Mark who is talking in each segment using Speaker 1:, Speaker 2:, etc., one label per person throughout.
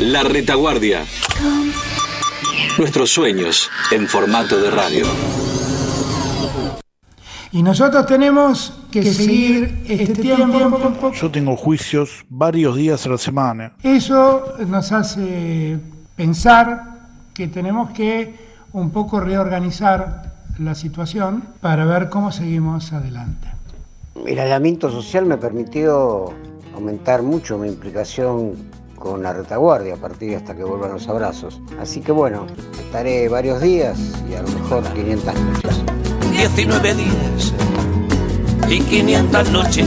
Speaker 1: La Retaguardia. Nuestros sueños en formato de radio.
Speaker 2: Y nosotros tenemos que seguir este tiempo.
Speaker 3: Yo tengo juicios varios días a la semana.
Speaker 2: Eso nos hace pensar que tenemos que un poco reorganizar la situación para ver cómo seguimos adelante.
Speaker 4: El aislamiento social me permitió aumentar mucho mi implicación con la retaguardia a partir de hasta que vuelvan los abrazos. Así que bueno, estaré varios días y a lo mejor 500 noches.
Speaker 5: 19 días y 500 noches.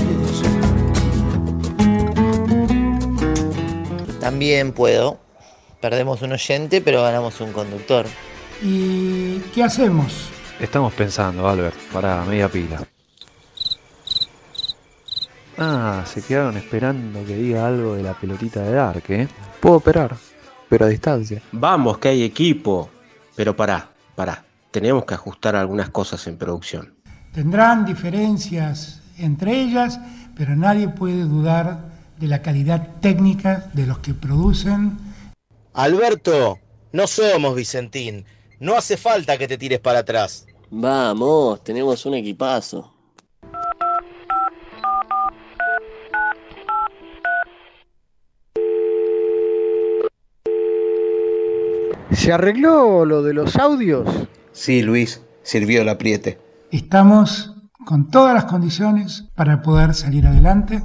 Speaker 6: También puedo. Perdemos un oyente, pero ganamos un conductor.
Speaker 2: ¿Y qué hacemos?
Speaker 7: Estamos pensando, Albert, para media pila. Se quedaron esperando que diga algo de la pelotita de Dark, ¿eh? Puedo operar, pero a distancia.
Speaker 8: Vamos, que hay equipo. Pero pará. Tenemos que ajustar algunas cosas en producción.
Speaker 2: Tendrán diferencias entre ellas, pero nadie puede dudar de la calidad técnica de los que producen.
Speaker 9: Alberto, no somos Vicentín. No hace falta que te tires para atrás.
Speaker 10: Vamos, tenemos un equipazo.
Speaker 11: ¿Se arregló lo de los audios?
Speaker 12: Sí, Luis, sirvió el apriete.
Speaker 2: Estamos con todas las condiciones para poder salir adelante.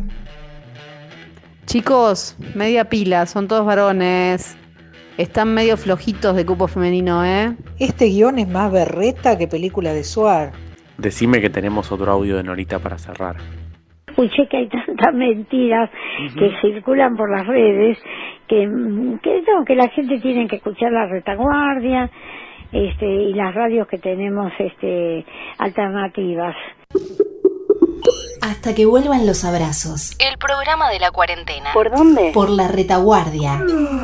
Speaker 13: Chicos, media pila, son todos varones. Están medio flojitos de cupo femenino, ¿eh?
Speaker 14: Este guión es más berreta que película de Suar.
Speaker 7: Decime que tenemos otro audio de Norita para cerrar.
Speaker 15: Escuché que hay tantas mentiras que circulan por las redes que la gente tiene que escuchar la retaguardia y las radios que tenemos alternativas.
Speaker 16: Hasta que vuelvan los abrazos. El programa de la cuarentena.
Speaker 15: ¿Por dónde?
Speaker 16: Por la retaguardia.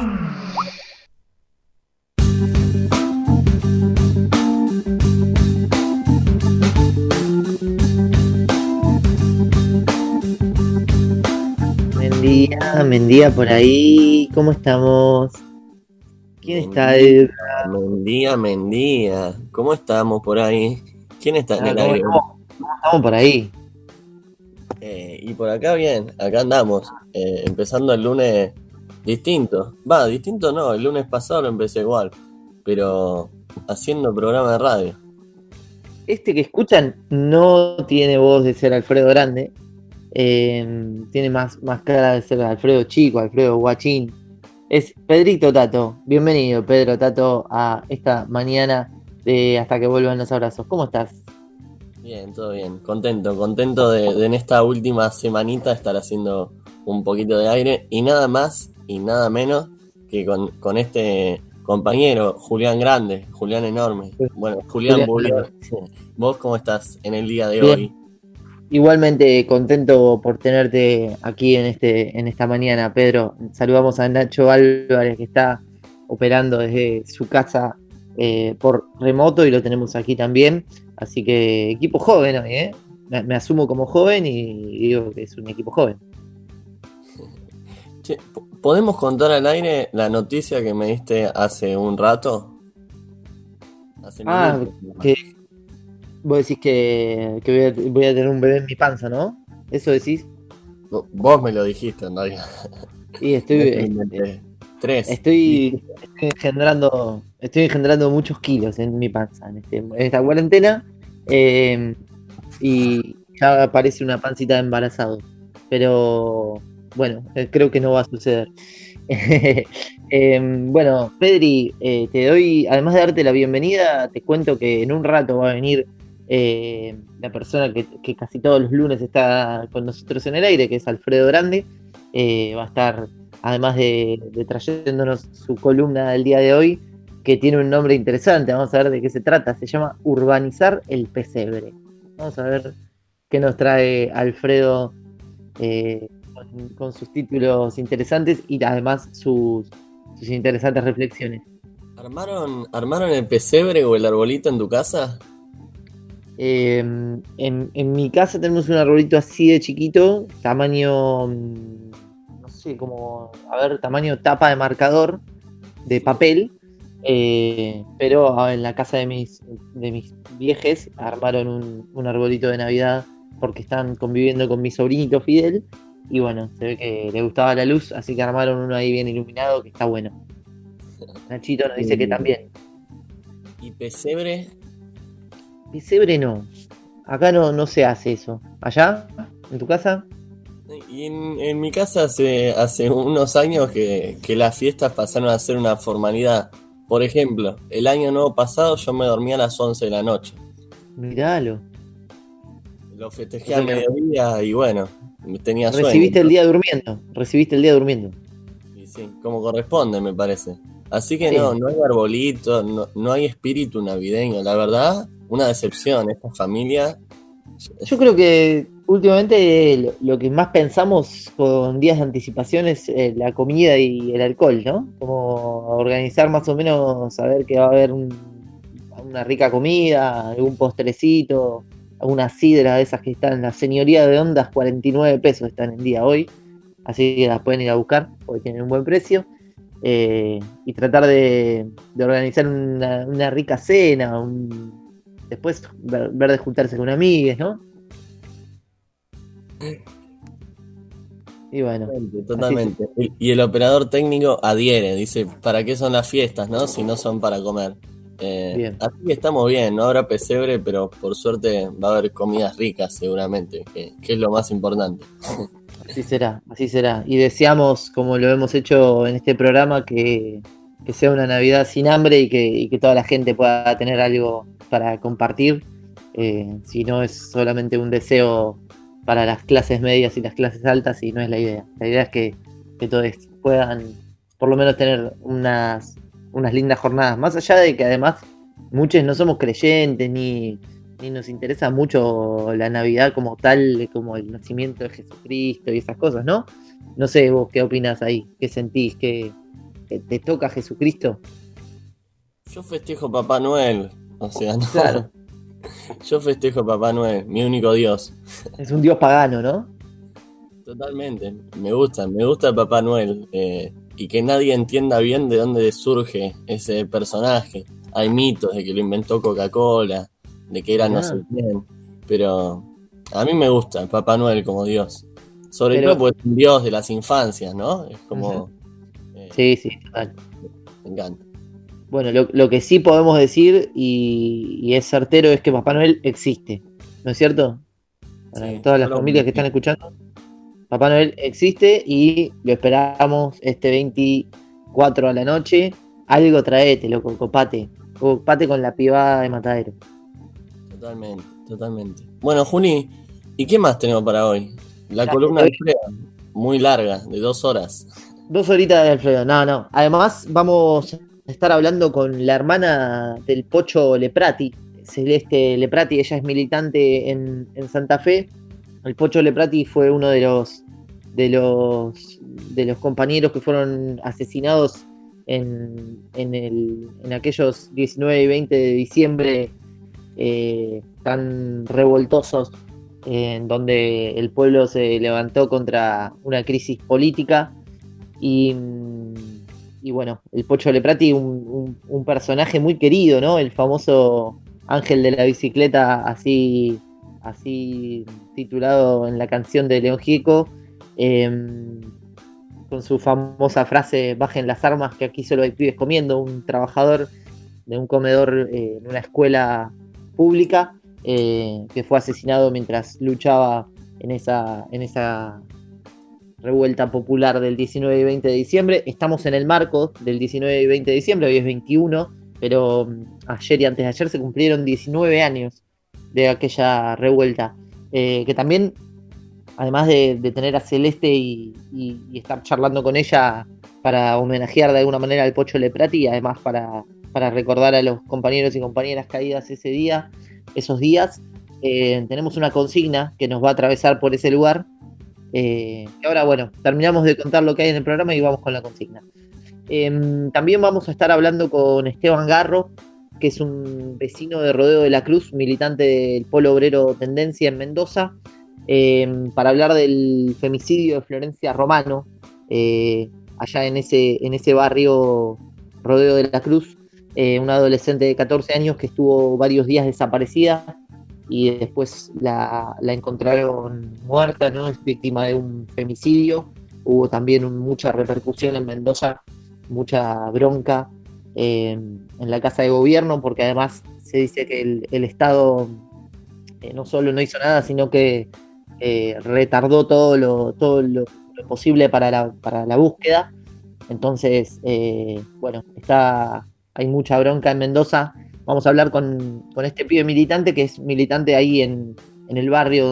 Speaker 6: Mendía por ahí, ¿cómo estamos? ¿Quién está ahí?
Speaker 10: Mendía, ¿cómo estamos por ahí? ¿Quién está en el aire?
Speaker 6: ¿Cómo estamos por ahí?
Speaker 10: Y por acá bien, acá andamos, empezando el lunes distinto. Distinto no, el lunes pasado lo empecé igual, pero haciendo programa de radio.
Speaker 6: Este que escuchan no tiene voz de ser Alfredo Grande. Tiene más cara de ser Alfredo Chico, Alfredo Guachín. Es Pedrito Tato. Bienvenido, Pedro Tato, a esta mañana de Hasta que vuelvan los abrazos. ¿Cómo estás?
Speaker 10: Bien, todo bien. Contento de en esta última semanita estar haciendo un poquito de aire y nada más y nada menos que con este compañero, Julián Grande, Julián Enorme. Bueno, Julián Bullion. ¿Vos cómo estás en el día de
Speaker 6: bien.
Speaker 10: Hoy?
Speaker 6: Igualmente contento por tenerte aquí en esta mañana, Pedro. Saludamos a Nacho Álvarez, que está operando desde su casa por remoto, y lo tenemos aquí también. Así que equipo joven hoy, ¿eh? Me asumo como joven y digo que es un equipo joven.
Speaker 10: Che, ¿podemos contar al aire la noticia que me diste hace un rato?
Speaker 6: Que vos decís que voy a tener un bebé en mi panza, ¿no? ¿Eso decís?
Speaker 10: Vos me lo dijiste, en realidad.
Speaker 6: Y estoy engendrando muchos kilos en mi panza en esta cuarentena, y ya parece una pancita de embarazado, pero bueno, creo que no va a suceder. Bueno, Pedri, te doy, además de darte la bienvenida, te cuento que en un rato va a venir la persona que casi todos los lunes está con nosotros en el aire, que es Alfredo Grande. Va a estar, además de trayéndonos su columna del día de hoy, que tiene un nombre interesante. Vamos a ver de qué se trata. Se llama Urbanizar el Pesebre. Vamos a ver qué nos trae Alfredo con sus títulos interesantes y además sus interesantes reflexiones.
Speaker 10: ¿Armaron el pesebre o el arbolito en tu casa?
Speaker 6: En mi casa tenemos un arbolito así de chiquito, tamaño, no sé, como, a ver, tamaño tapa de marcador de papel, pero en la casa de mis viejes armaron un arbolito de Navidad porque están conviviendo con mi sobrinito Fidel, y bueno, se ve que le gustaba la luz, así que armaron uno ahí bien iluminado que está bueno. Nachito nos dice que también.
Speaker 10: ¿Y pesebre?
Speaker 6: Pesebre no, acá no se hace eso. ¿Allá? ¿En tu casa?
Speaker 10: Y en mi casa hace unos años que las fiestas pasaron a ser una formalidad. Por ejemplo, el año nuevo pasado yo me dormía a las 11 de la noche.
Speaker 6: Miralo.
Speaker 10: Lo festejé al mediodía y bueno, tenía sueño.
Speaker 6: Recibiste el día durmiendo.
Speaker 10: Y sí, como corresponde, me parece. Así que
Speaker 6: Sí.
Speaker 10: no hay arbolito, no hay espíritu navideño. La verdad, una decepción esta familia.
Speaker 6: Yo creo que últimamente lo que más pensamos con días de anticipación es la comida y el alcohol, ¿no? Como organizar más o menos, saber que va a haber una rica comida, algún postrecito, alguna sidra de esas que están en la señoría de Ondas, 49 pesos están en día hoy, así que las pueden ir a buscar porque tienen un buen precio. Y tratar de organizar una rica cena, después ver de juntarse con amigas, ¿no? Y bueno,
Speaker 10: Totalmente. Y el operador técnico adhiere, dice, ¿para qué son las fiestas, no? Si no son para comer.
Speaker 6: Bien.
Speaker 10: Así que estamos bien, no habrá pesebre, pero por suerte va a haber comidas ricas seguramente, que es lo más importante.
Speaker 6: Así será. Y deseamos, como lo hemos hecho en este programa, que sea una Navidad sin hambre y que toda la gente pueda tener algo para compartir. Si no es solamente un deseo para las clases medias y las clases altas, y no es la idea. La idea es que todos puedan por lo menos tener unas lindas jornadas. Más allá de que además muchos no somos creyentes ni nos interesa mucho la Navidad como tal, como el nacimiento de Jesucristo y esas cosas, ¿no? No sé vos qué opinás ahí, qué sentís, que te toca Jesucristo.
Speaker 10: Yo festejo Papá Noel, o sea, no.
Speaker 6: Claro.
Speaker 10: Yo festejo Papá Noel, mi único Dios.
Speaker 6: Es un Dios pagano, ¿no?
Speaker 10: Totalmente, me gusta Papá Noel, y que nadie entienda bien de dónde surge ese personaje. Hay mitos de que lo inventó Coca-Cola, de que era no sé quién, pero a mí me gusta Papá Noel como Dios, sobre todo porque es un Dios de las infancias, ¿no? Es como...
Speaker 6: Sí, total.
Speaker 10: Me encanta.
Speaker 6: Bueno, lo que sí podemos decir, y es certero, es que Papá Noel existe, ¿no es cierto? Para todas las familias que están escuchando, Papá Noel existe y lo esperamos este 24 a la noche. Algo traete, loco, copate con la pibada de Matadero.
Speaker 10: Totalmente. Bueno, Juli, ¿y qué más tenemos para hoy? La columna de Alfredo, muy larga, de 2 horas.
Speaker 6: 2 horitas de Alfredo, no. Además, vamos a estar hablando con la hermana del Pocho Leprati, Celeste Leprati. Ella es militante en Santa Fe. El Pocho Leprati fue uno de los compañeros que fueron asesinados en aquellos 19 y 20 de diciembre tan revoltosos, en donde el pueblo se levantó contra una crisis política y bueno, el Pocho Leprati, un personaje muy querido, ¿no? El famoso ángel de la bicicleta, así titulado en la canción de León Gieco, con su famosa frase, bajen las armas que aquí solo hay pibes comiendo, un trabajador de un comedor en una escuela pública, que fue asesinado mientras luchaba en esa revuelta popular del 19 y 20 de diciembre. Estamos en el marco del 19 y 20 de diciembre, hoy es 21, pero ayer y antes de ayer se cumplieron 19 años de aquella revuelta, que también, además de tener a Celeste y estar charlando con ella para homenajear de alguna manera al Pocho Leprati, y además para recordar a los compañeros y compañeras caídas esos días, tenemos una consigna que nos va a atravesar por ese lugar. Y ahora, bueno, terminamos de contar lo que hay en el programa y vamos con la consigna. También vamos a estar hablando con Esteban Garro, que es un vecino de Rodeo de la Cruz, militante del Polo Obrero Tendencia en Mendoza, para hablar del femicidio de Florencia Romano, allá en ese barrio Rodeo de la Cruz, una adolescente de 14 años que estuvo varios días desaparecida y después la encontraron muerta, ¿no? Es víctima de un femicidio. Hubo también mucha repercusión en Mendoza, mucha bronca en la Casa de Gobierno, porque además se dice que el Estado no solo no hizo nada, sino que retardó todo lo posible para la búsqueda. Entonces, bueno, hay mucha bronca en Mendoza. Vamos a hablar con este pibe militante, que es militante ahí en el barrio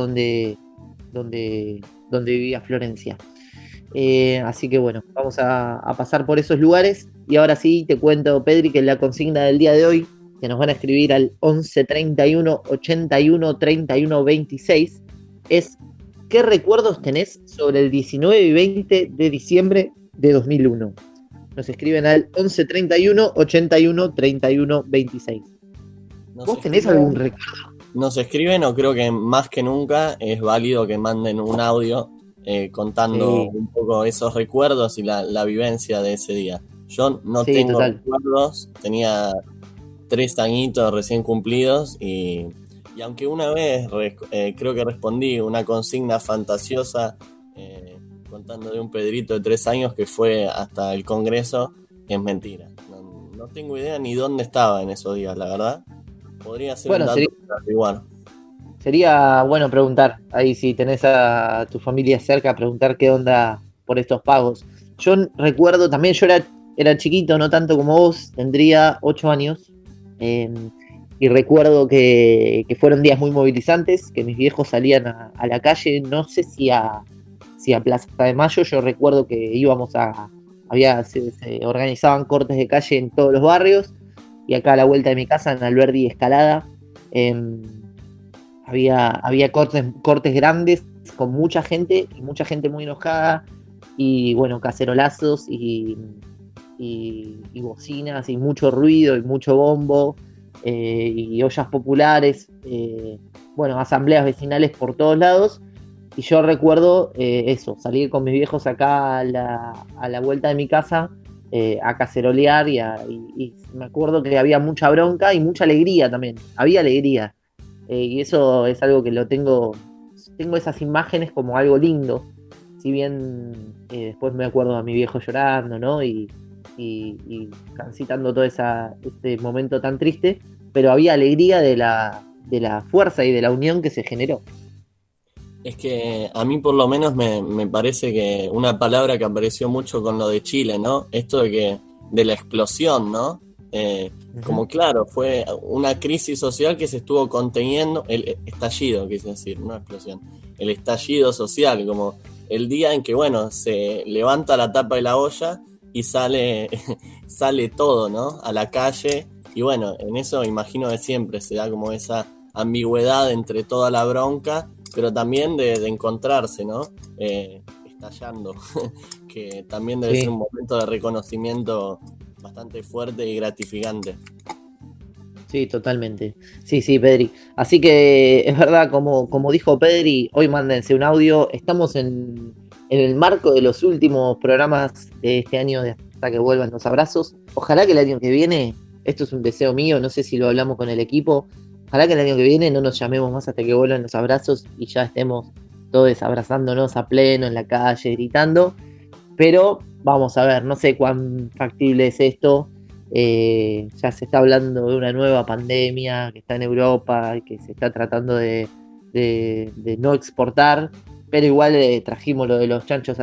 Speaker 6: donde vivía Florencia. Así que bueno, vamos a pasar por esos lugares. Y ahora sí te cuento, Pedri, que la consigna del día de hoy, que nos van a escribir al 11 31 81 31 26, es: ¿qué recuerdos tenés sobre el 19 y 20 de diciembre de 2001? Nos escriben al 11 31 81 31 26. ¿Vos tenés algún recuerdo?
Speaker 10: Nos escriben, o creo que más que nunca es válido que manden un audio contando un poco esos recuerdos y la vivencia de ese día. Yo no tengo recuerdos, tenía 3 añitos recién cumplidos y aunque una vez creo que respondí una consigna fantasiosa contando de un Pedrito de 3 años que fue hasta el Congreso, es mentira. No tengo idea ni dónde estaba en esos días, la verdad. Podría ser un dato igual.
Speaker 6: Sería bueno preguntar, ahí si tenés a tu familia cerca, preguntar qué onda por estos pagos. Yo recuerdo también, yo era chiquito, no tanto como vos, tendría 8 años, y recuerdo que fueron días muy movilizantes, que mis viejos salían a la calle, no sé si a Plaza de Mayo. Yo recuerdo que íbamos se organizaban cortes de calle en todos los barrios, y acá a la vuelta de mi casa, en Alberdi y Escalada, había cortes grandes con mucha gente muy enojada, y bueno, cacerolazos y bocinas y mucho ruido y mucho bombo, y ollas populares, bueno, asambleas vecinales por todos lados. Y yo recuerdo salir con mis viejos acá a la vuelta de mi casa a cacerolear, y me acuerdo que había mucha bronca y mucha alegría también. Había alegría. Y eso es algo que tengo esas imágenes como algo lindo. Si bien después me acuerdo a mi viejo llorando, ¿no? Y transitando todo este momento tan triste, pero había alegría de la fuerza y de la unión que se generó.
Speaker 10: Es que a mí por lo menos me parece que una palabra que apareció mucho con lo de Chile, ¿no? Esto de la explosión, ¿no? Como claro, fue una crisis social que se estuvo conteniendo, el estallido, quise decir, no explosión, el estallido social, como el día en que, bueno, se levanta la tapa de la olla y sale todo, ¿no? A la calle, y bueno, en eso imagino que siempre se da como esa ambigüedad entre toda la bronca, pero también de encontrarse, ¿no? Estallando, que también debe ser un momento de reconocimiento bastante fuerte y gratificante.
Speaker 6: Sí, totalmente. Sí, Pedri. Así que es verdad, como dijo Pedri, hoy mándense un audio. Estamos en el marco de los últimos programas de este año de Hasta que vuelvan los abrazos. Ojalá que el año que viene, esto es un deseo mío, no sé si lo hablamos con el equipo, ojalá que el año que viene no nos llamemos más hasta que vuelvan los abrazos y ya estemos todos abrazándonos a pleno en la calle, gritando. Pero vamos a ver, no sé cuán factible es esto. Ya se está hablando de una nueva pandemia que está en Europa y que se está tratando de no exportar, pero igual trajimos lo de los chanchos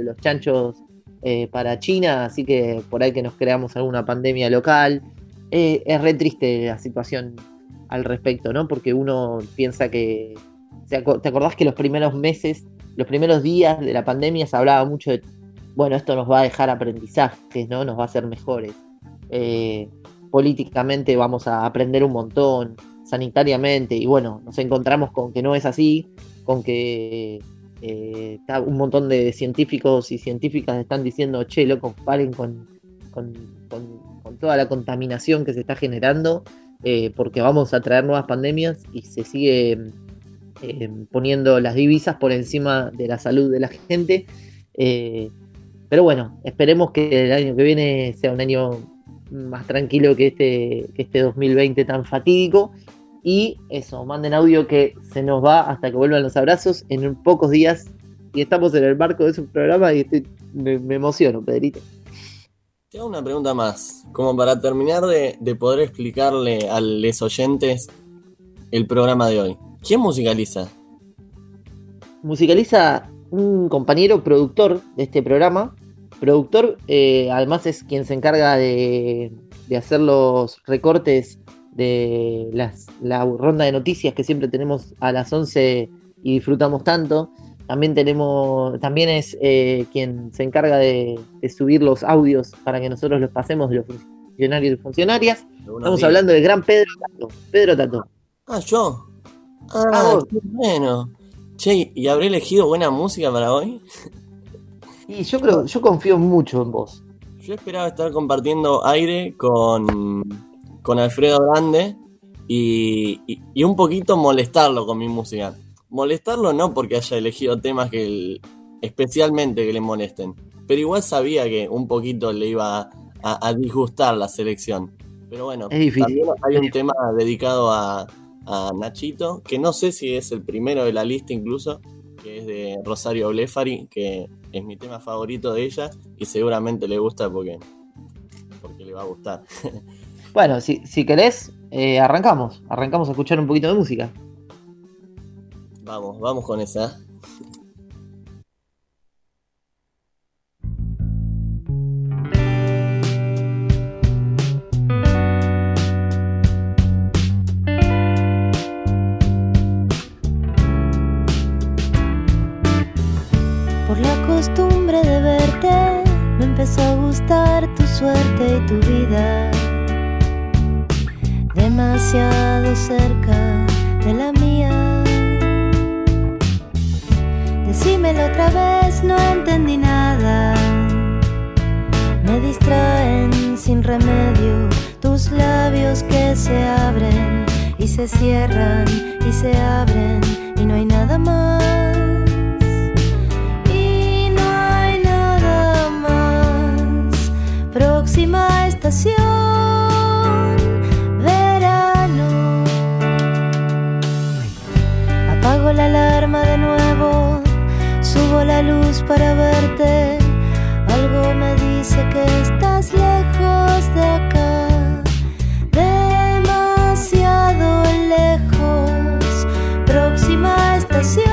Speaker 6: para China, así que por ahí que nos creamos alguna pandemia local. Es re triste la situación al respecto, ¿no? Porque uno piensa que... ¿Te acordás que los primeros meses, los primeros días de la pandemia se hablaba mucho de, bueno, esto nos va a dejar aprendizajes, ¿no? Nos va a hacer mejores. Políticamente vamos a aprender un montón, sanitariamente, y bueno, nos encontramos con que no es así, con que un montón de científicos y científicas están diciendo, che, loco, paren con toda la contaminación que se está generando, porque vamos a traer nuevas pandemias, y se sigue poniendo las divisas por encima de la salud de la gente. Pero bueno, esperemos que el año que viene sea un año más tranquilo que este 2020 tan fatídico. Y eso, manden audio que se nos va hasta que vuelvan los abrazos en pocos días. Y estamos en el marco de su programa y me emociono, Pedrito.
Speaker 10: Te hago una pregunta más, como para terminar de poder explicarle a los oyentes el programa de hoy. ¿Quién musicaliza?
Speaker 6: Musicaliza un compañero productor de este programa. Productor, además es quien se encarga de hacer los recortes de la ronda de noticias que siempre tenemos a las 11 y disfrutamos tanto. También es quien se encarga de subir los audios para que nosotros los pasemos de los funcionarios y funcionarias. Estamos hablando del gran Pedro Tato.
Speaker 10: Ah, yo. Qué bueno. Che, ¿y habré elegido buena música para hoy?
Speaker 6: Y yo confío mucho en vos.
Speaker 10: Yo esperaba estar compartiendo aire con Alfredo Grande y un poquito molestarlo con mi música. Molestarlo no porque haya elegido temas especialmente que le molesten, pero igual sabía que un poquito le iba a disgustar la selección. Pero bueno,
Speaker 6: es difícil.
Speaker 10: También hay un tema dedicado a Nachito, que no sé si es el primero de la lista incluso, que es de Rosario Blefari, que es mi tema favorito de ella y seguramente le gusta porque le va a gustar.
Speaker 6: Bueno, si querés, arrancamos a escuchar un poquito de música.
Speaker 10: Vamos con esa.
Speaker 17: Por la costumbre de verte, me empezó a gustar tu suerte y tu vida. Demasiado cerca de la mía. Decímelo otra vez, no entendí nada. Me distraen sin remedio tus labios que se abren y se cierran y se abren y no hay nada más. Y no hay nada más. Próxima estación, verano. Apago la alarma de nuevo. Subo la luz para verte. Algo me dice que estás lejos de acá. Demasiado lejos. Próxima estación,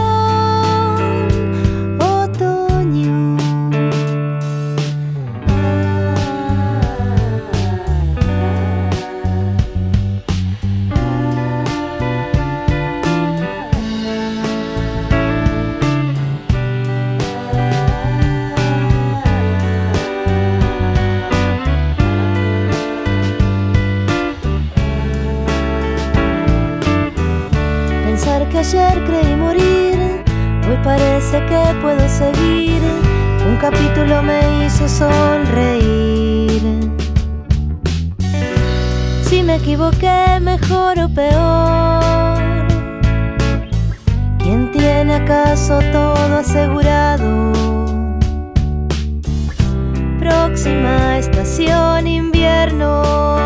Speaker 17: otoño. Que ayer creí morir, hoy parece que puedo seguir. Un capítulo me hizo sonreír. Si me equivoqué, mejor o peor. ¿Quién tiene acaso todo asegurado? Próxima estación, invierno.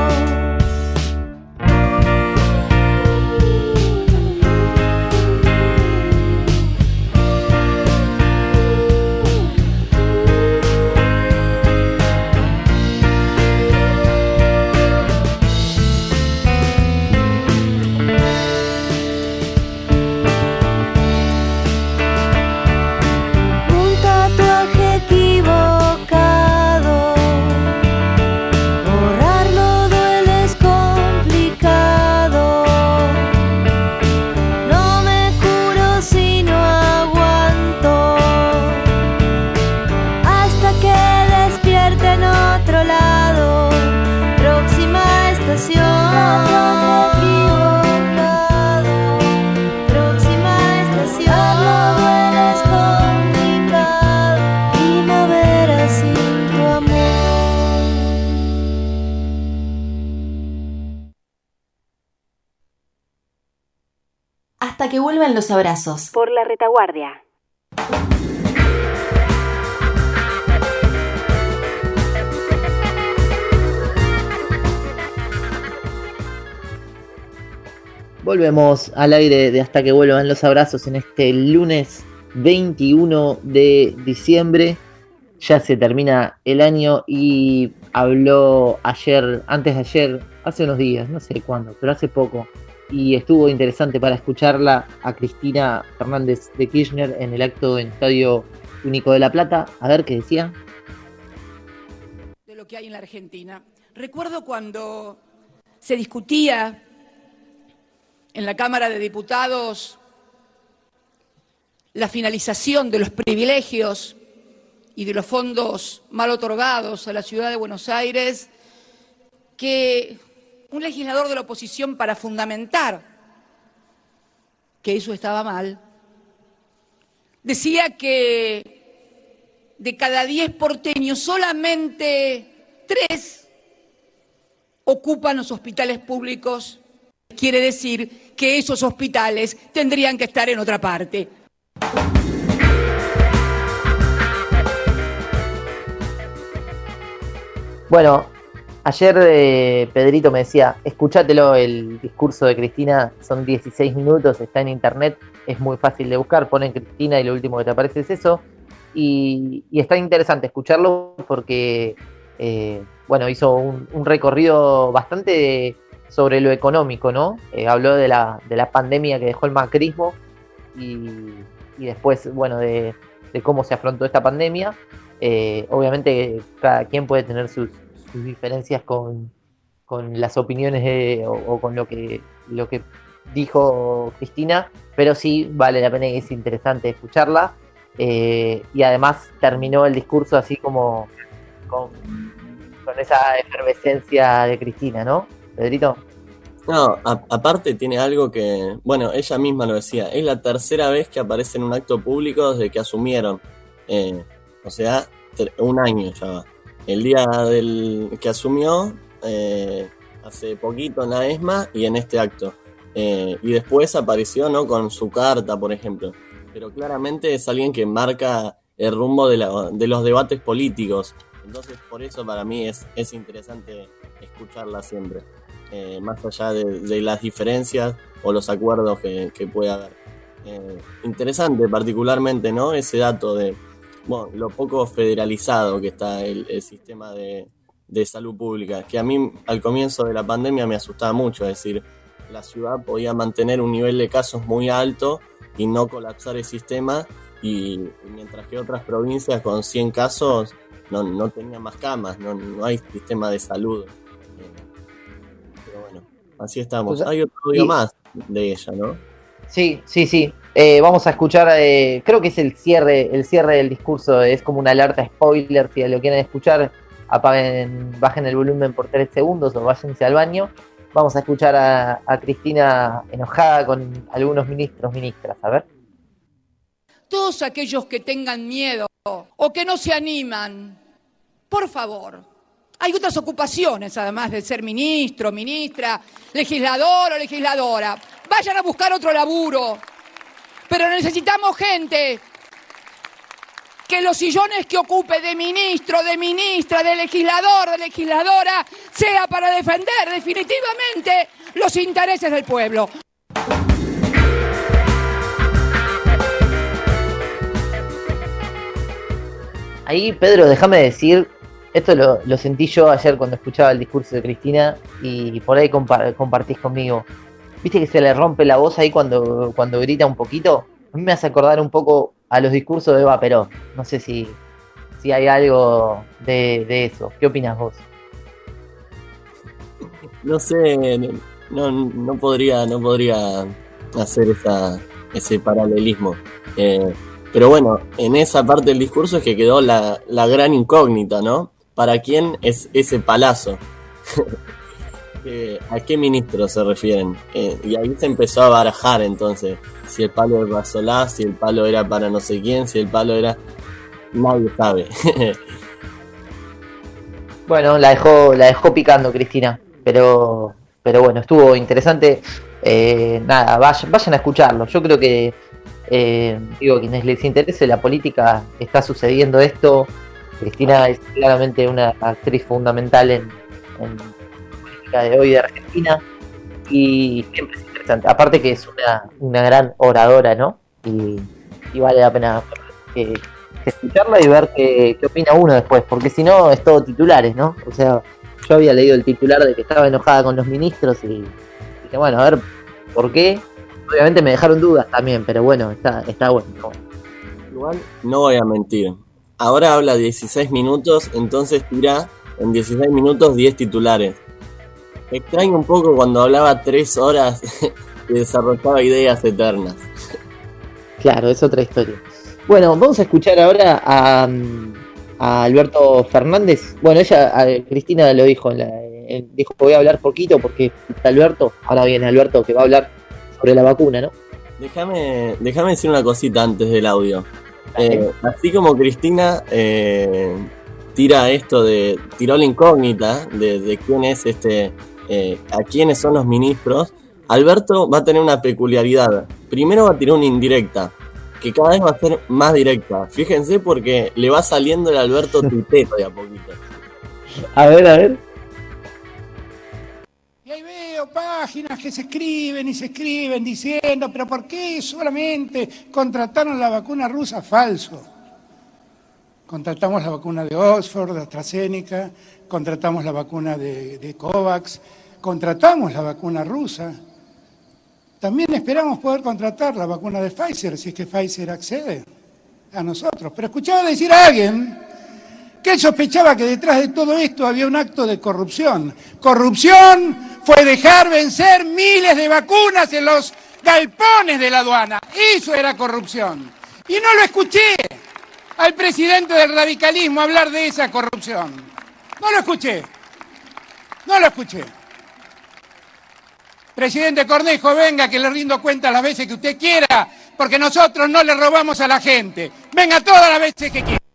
Speaker 16: Hasta que vuelvan los abrazos.
Speaker 17: Por la retaguardia.
Speaker 6: Volvemos al aire de Hasta que vuelvan los abrazos en este lunes 21 de diciembre. Ya se termina el año y habló antes de ayer, hace unos días, no sé cuándo, pero hace poco. Y estuvo interesante para escucharla a Cristina Fernández de Kirchner en el acto en Estadio Único de La Plata. A ver qué decía.
Speaker 18: De lo que hay en la Argentina. Recuerdo cuando se discutía en la Cámara de Diputados la finalización de los privilegios y de los fondos mal otorgados a la ciudad de Buenos Aires, que un legislador de la oposición, para fundamentar que eso estaba mal, decía que de cada 10 porteños solamente 3 ocupan los hospitales públicos. Quiere decir que esos hospitales tendrían que estar en otra parte.
Speaker 6: Bueno, ayer Pedrito me decía, escúchatelo, el discurso de Cristina, son 16 minutos, está en internet, es muy fácil de buscar, ponen Cristina y lo último que te aparece es eso, y está interesante escucharlo porque, hizo un recorrido bastante sobre lo económico, ¿no? Habló de la pandemia que dejó el macrismo y después, de cómo se afrontó esta pandemia. Obviamente cada quien puede tener sus diferencias con las opiniones o con lo que dijo Cristina, pero sí vale la pena y es interesante escucharla. Y además terminó el discurso así como con esa efervescencia de Cristina, ¿no, Pedrito?
Speaker 10: No, aparte tiene algo que, ella misma lo decía, es la tercera vez que aparece en un acto público desde que asumieron, o sea, un año ya va. El día que asumió, hace poquito en la ESMA y en este acto, y después apareció, ¿no?, con su carta, por ejemplo, pero claramente es alguien que marca el rumbo de los debates políticos, entonces por eso para mí es interesante escucharla siempre. Más allá de las diferencias o los acuerdos que pueda haber. Interesante particularmente, ¿no?, ese dato de lo poco federalizado que está el sistema de salud pública, que a mí al comienzo de la pandemia me asustaba mucho, es decir, la ciudad podía mantener un nivel de casos muy alto y no colapsar el sistema, y mientras que otras provincias con 100 casos no tenían más camas, no hay sistema de salud. Así estamos. Pues, hay otro audio más de ella, ¿no?
Speaker 6: Sí. Vamos a escuchar, creo que es el cierre del discurso, es como una alerta spoiler, si lo quieren escuchar, bajen el volumen por 3 segundos o váyanse al baño. Vamos a escuchar a Cristina enojada con algunos ministras, a ver.
Speaker 18: Todos aquellos que tengan miedo o que no se animan, por favor, hay otras ocupaciones, además de ser ministro, ministra, legislador o legisladora. Vayan a buscar otro laburo. Pero necesitamos gente que los sillones que ocupe de ministro, de ministra, de legislador, de legisladora, sea para defender definitivamente los intereses del pueblo.
Speaker 6: Ahí, Pedro, déjame decir, esto lo sentí yo ayer cuando escuchaba el discurso de Cristina y por ahí compartís conmigo. ¿Viste que se le rompe la voz ahí cuando grita un poquito? A mí me hace acordar un poco a los discursos de Eva Perón. No sé si hay algo de eso. ¿Qué opinas vos?
Speaker 10: No sé, no podría hacer ese paralelismo. Pero bueno, en esa parte del discurso es que quedó la gran incógnita, ¿no? ¿Para quién es ese palazo? ¿A qué ministro se refieren? Y ahí se empezó a barajar entonces, si el palo era Solá, si el palo era para no sé quién, si el palo era... Nadie sabe.
Speaker 6: Bueno, la dejó picando Cristina, pero bueno, estuvo interesante. Nada, vayan a escucharlo. Yo creo que, quienes les interese la política, está sucediendo esto. Cristina es claramente una actriz fundamental en de hoy de Argentina y siempre es interesante interesante. Aparte que es una gran oradora, ¿no? Y vale la pena que escucharla y ver qué opina uno después, porque si no es todo titulares, ¿no? O sea, yo había leído el titular de que estaba enojada con los ministros y dije, bueno, a ver, ¿por qué? Obviamente me dejaron dudas también, pero bueno, está bueno.
Speaker 10: Igual no voy a mentir. Ahora habla 16 minutos, entonces tira en 16 minutos 10 titulares. Extraño un poco cuando hablaba 3 horas y desarrollaba ideas eternas.
Speaker 6: Claro, es otra historia. Bueno, vamos a escuchar ahora a Alberto Fernández. Bueno, Cristina lo dijo, dijo que voy a hablar poquito porque está Alberto. Ahora viene Alberto que va a hablar sobre la vacuna, ¿no?
Speaker 10: Déjame decir una cosita antes del audio. Así como Cristina tiró la incógnita de quién es a quiénes son los ministros, Alberto va a tener una peculiaridad. Primero va a tirar una indirecta, que cada vez va a ser más directa. Fíjense porque le va saliendo el Alberto tuitero de a poquito.
Speaker 6: A ver.
Speaker 2: Y ahí veo páginas que se escriben diciendo, pero ¿por qué solamente contrataron la vacuna rusa? Falso. Contratamos la vacuna de Oxford, de AstraZeneca, contratamos la vacuna de COVAX, contratamos la vacuna rusa. También esperamos poder contratar la vacuna de Pfizer, si es que Pfizer accede a nosotros. Pero escuchaba decir a alguien que él sospechaba que detrás de todo esto había un acto de corrupción. Corrupción fue dejar vencer miles de vacunas en los galpones de la aduana. Eso era corrupción. Y no lo escuché al presidente del radicalismo hablar de esa corrupción. No lo escuché. Presidente Cornejo, venga que le rindo cuenta las veces que usted quiera, porque nosotros no le robamos a la gente. Venga todas las veces que quiera.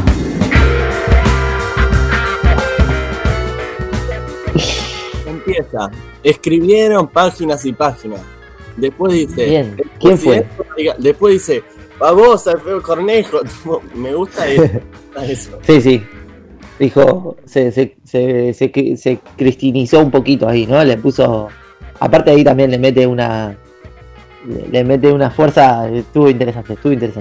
Speaker 10: Empieza. Escribieron páginas y páginas. Después dice...
Speaker 6: Bien. ¿Quién fue?
Speaker 10: Después dice... Vamos, Alfredo Cornejo. Me gusta eso.
Speaker 6: Sí. Dijo... Se cristinizó un poquito ahí, ¿no? Le puso... Aparte ahí también le mete una fuerza. Estuvo interesante.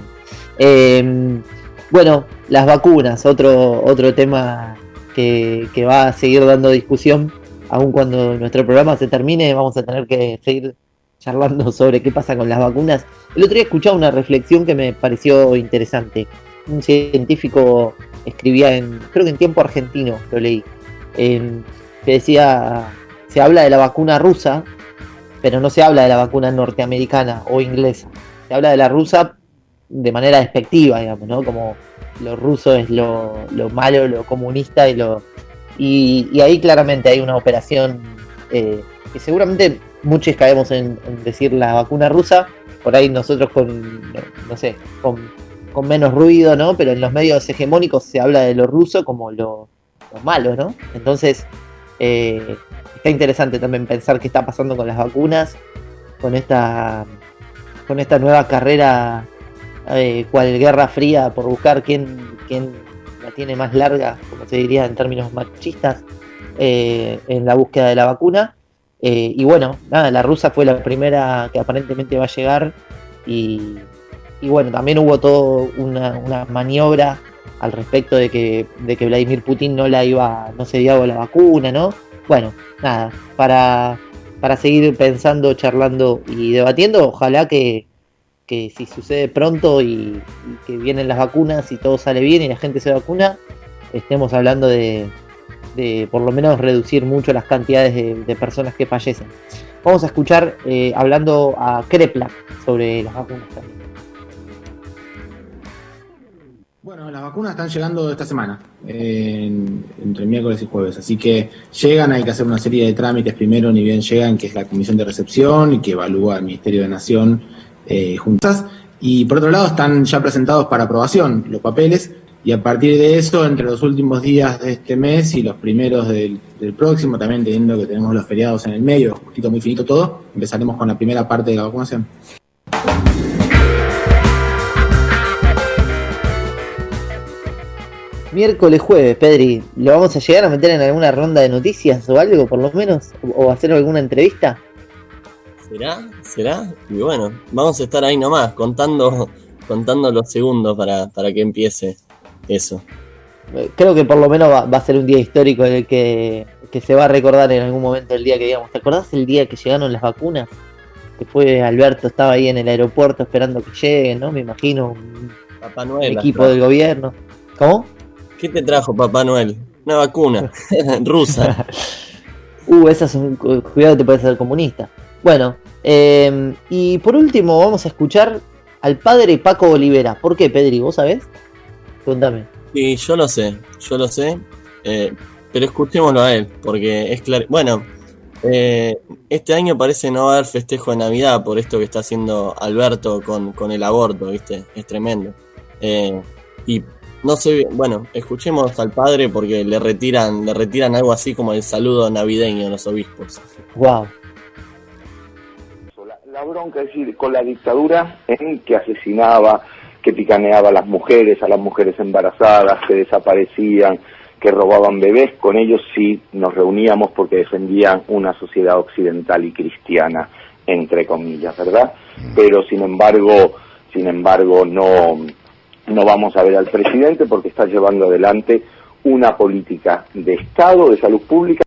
Speaker 6: Bueno, las vacunas, otro tema que va a seguir dando discusión. Aun cuando nuestro programa se termine, vamos a tener que seguir charlando sobre qué pasa con las vacunas. El otro día escuchaba una reflexión que me pareció interesante. Un científico escribía creo que en Tiempo Argentino, lo leí, que decía... Se habla de la vacuna rusa, pero no se habla de la vacuna norteamericana o inglesa. Se habla de la rusa de manera despectiva, digamos, ¿no? Como lo ruso es lo malo, lo comunista y ahí claramente hay una operación que seguramente muchos caemos en decir la vacuna rusa, por ahí nosotros con menos ruido, ¿no? Pero en los medios hegemónicos se habla de lo ruso como lo malo, ¿no? Entonces... está interesante también pensar qué está pasando con las vacunas, con esta nueva carrera, cual guerra fría por buscar quién la tiene más larga, como se diría en términos machistas, en la búsqueda de la vacuna. Y bueno, nada, la rusa fue la primera que aparentemente va a llegar y bueno, también hubo toda una maniobra al respecto de que Vladimir Putin no se dio la vacuna, ¿no? Bueno, nada, para seguir pensando, charlando y debatiendo, ojalá que si sucede pronto y que vienen las vacunas y todo sale bien y la gente se vacuna, estemos hablando de por lo menos reducir mucho las cantidades de personas que fallecen. Vamos a escuchar hablando a Kreplak sobre las vacunas también.
Speaker 19: Bueno, las vacunas están llegando esta semana, entre miércoles y jueves, así que llegan, hay que hacer una serie de trámites primero, ni bien llegan, que es la comisión de recepción y que evalúa el Ministerio de Nación juntas, y por otro lado están ya presentados para aprobación los papeles, y a partir de eso, entre los últimos días de este mes y los primeros del próximo, también teniendo que tenemos los feriados en el medio, un poquito muy finito todo, empezaremos con la primera parte de la vacunación.
Speaker 6: Miércoles, jueves, Pedri, ¿lo vamos a llegar a meter en alguna ronda de noticias o algo, por lo menos? ¿O hacer alguna entrevista?
Speaker 10: ¿Será? Y bueno, vamos a estar ahí nomás, contando los segundos para que empiece eso.
Speaker 6: Creo que por lo menos va a ser un día histórico en el que se va a recordar en algún momento el día que digamos. ¿Te acordás el día que llegaron las vacunas? Que fue Alberto, estaba ahí en el aeropuerto esperando que lleguen, ¿no? Me imagino un
Speaker 10: Papá Noel,
Speaker 6: equipo del gobierno. ¿Cómo?
Speaker 10: ¿Qué te trajo Papá Noel? Una vacuna rusa.
Speaker 6: Esas son... Cuidado, te puedes ser comunista. Bueno, y por último vamos a escuchar al padre Paco Olivera. ¿Por qué, Pedri? ¿Vos sabés? Contame.
Speaker 10: Sí, yo lo sé, pero escuchémoslo a él, porque es claro. Bueno, este año parece no haber festejo de Navidad por esto que está haciendo Alberto con el aborto, ¿viste? Es tremendo. Y no sé, bueno, escuchemos al padre porque le retiran algo así como el saludo navideño a los obispos.
Speaker 6: Wow.
Speaker 20: La bronca, es decir, con la dictadura en que asesinaba, que picaneaba a las mujeres embarazadas, que desaparecían, que robaban bebés, con ellos sí nos reuníamos porque defendían una sociedad occidental y cristiana, entre comillas, ¿verdad? Pero sin embargo no vamos a ver al presidente porque está llevando adelante una política de Estado, de salud pública.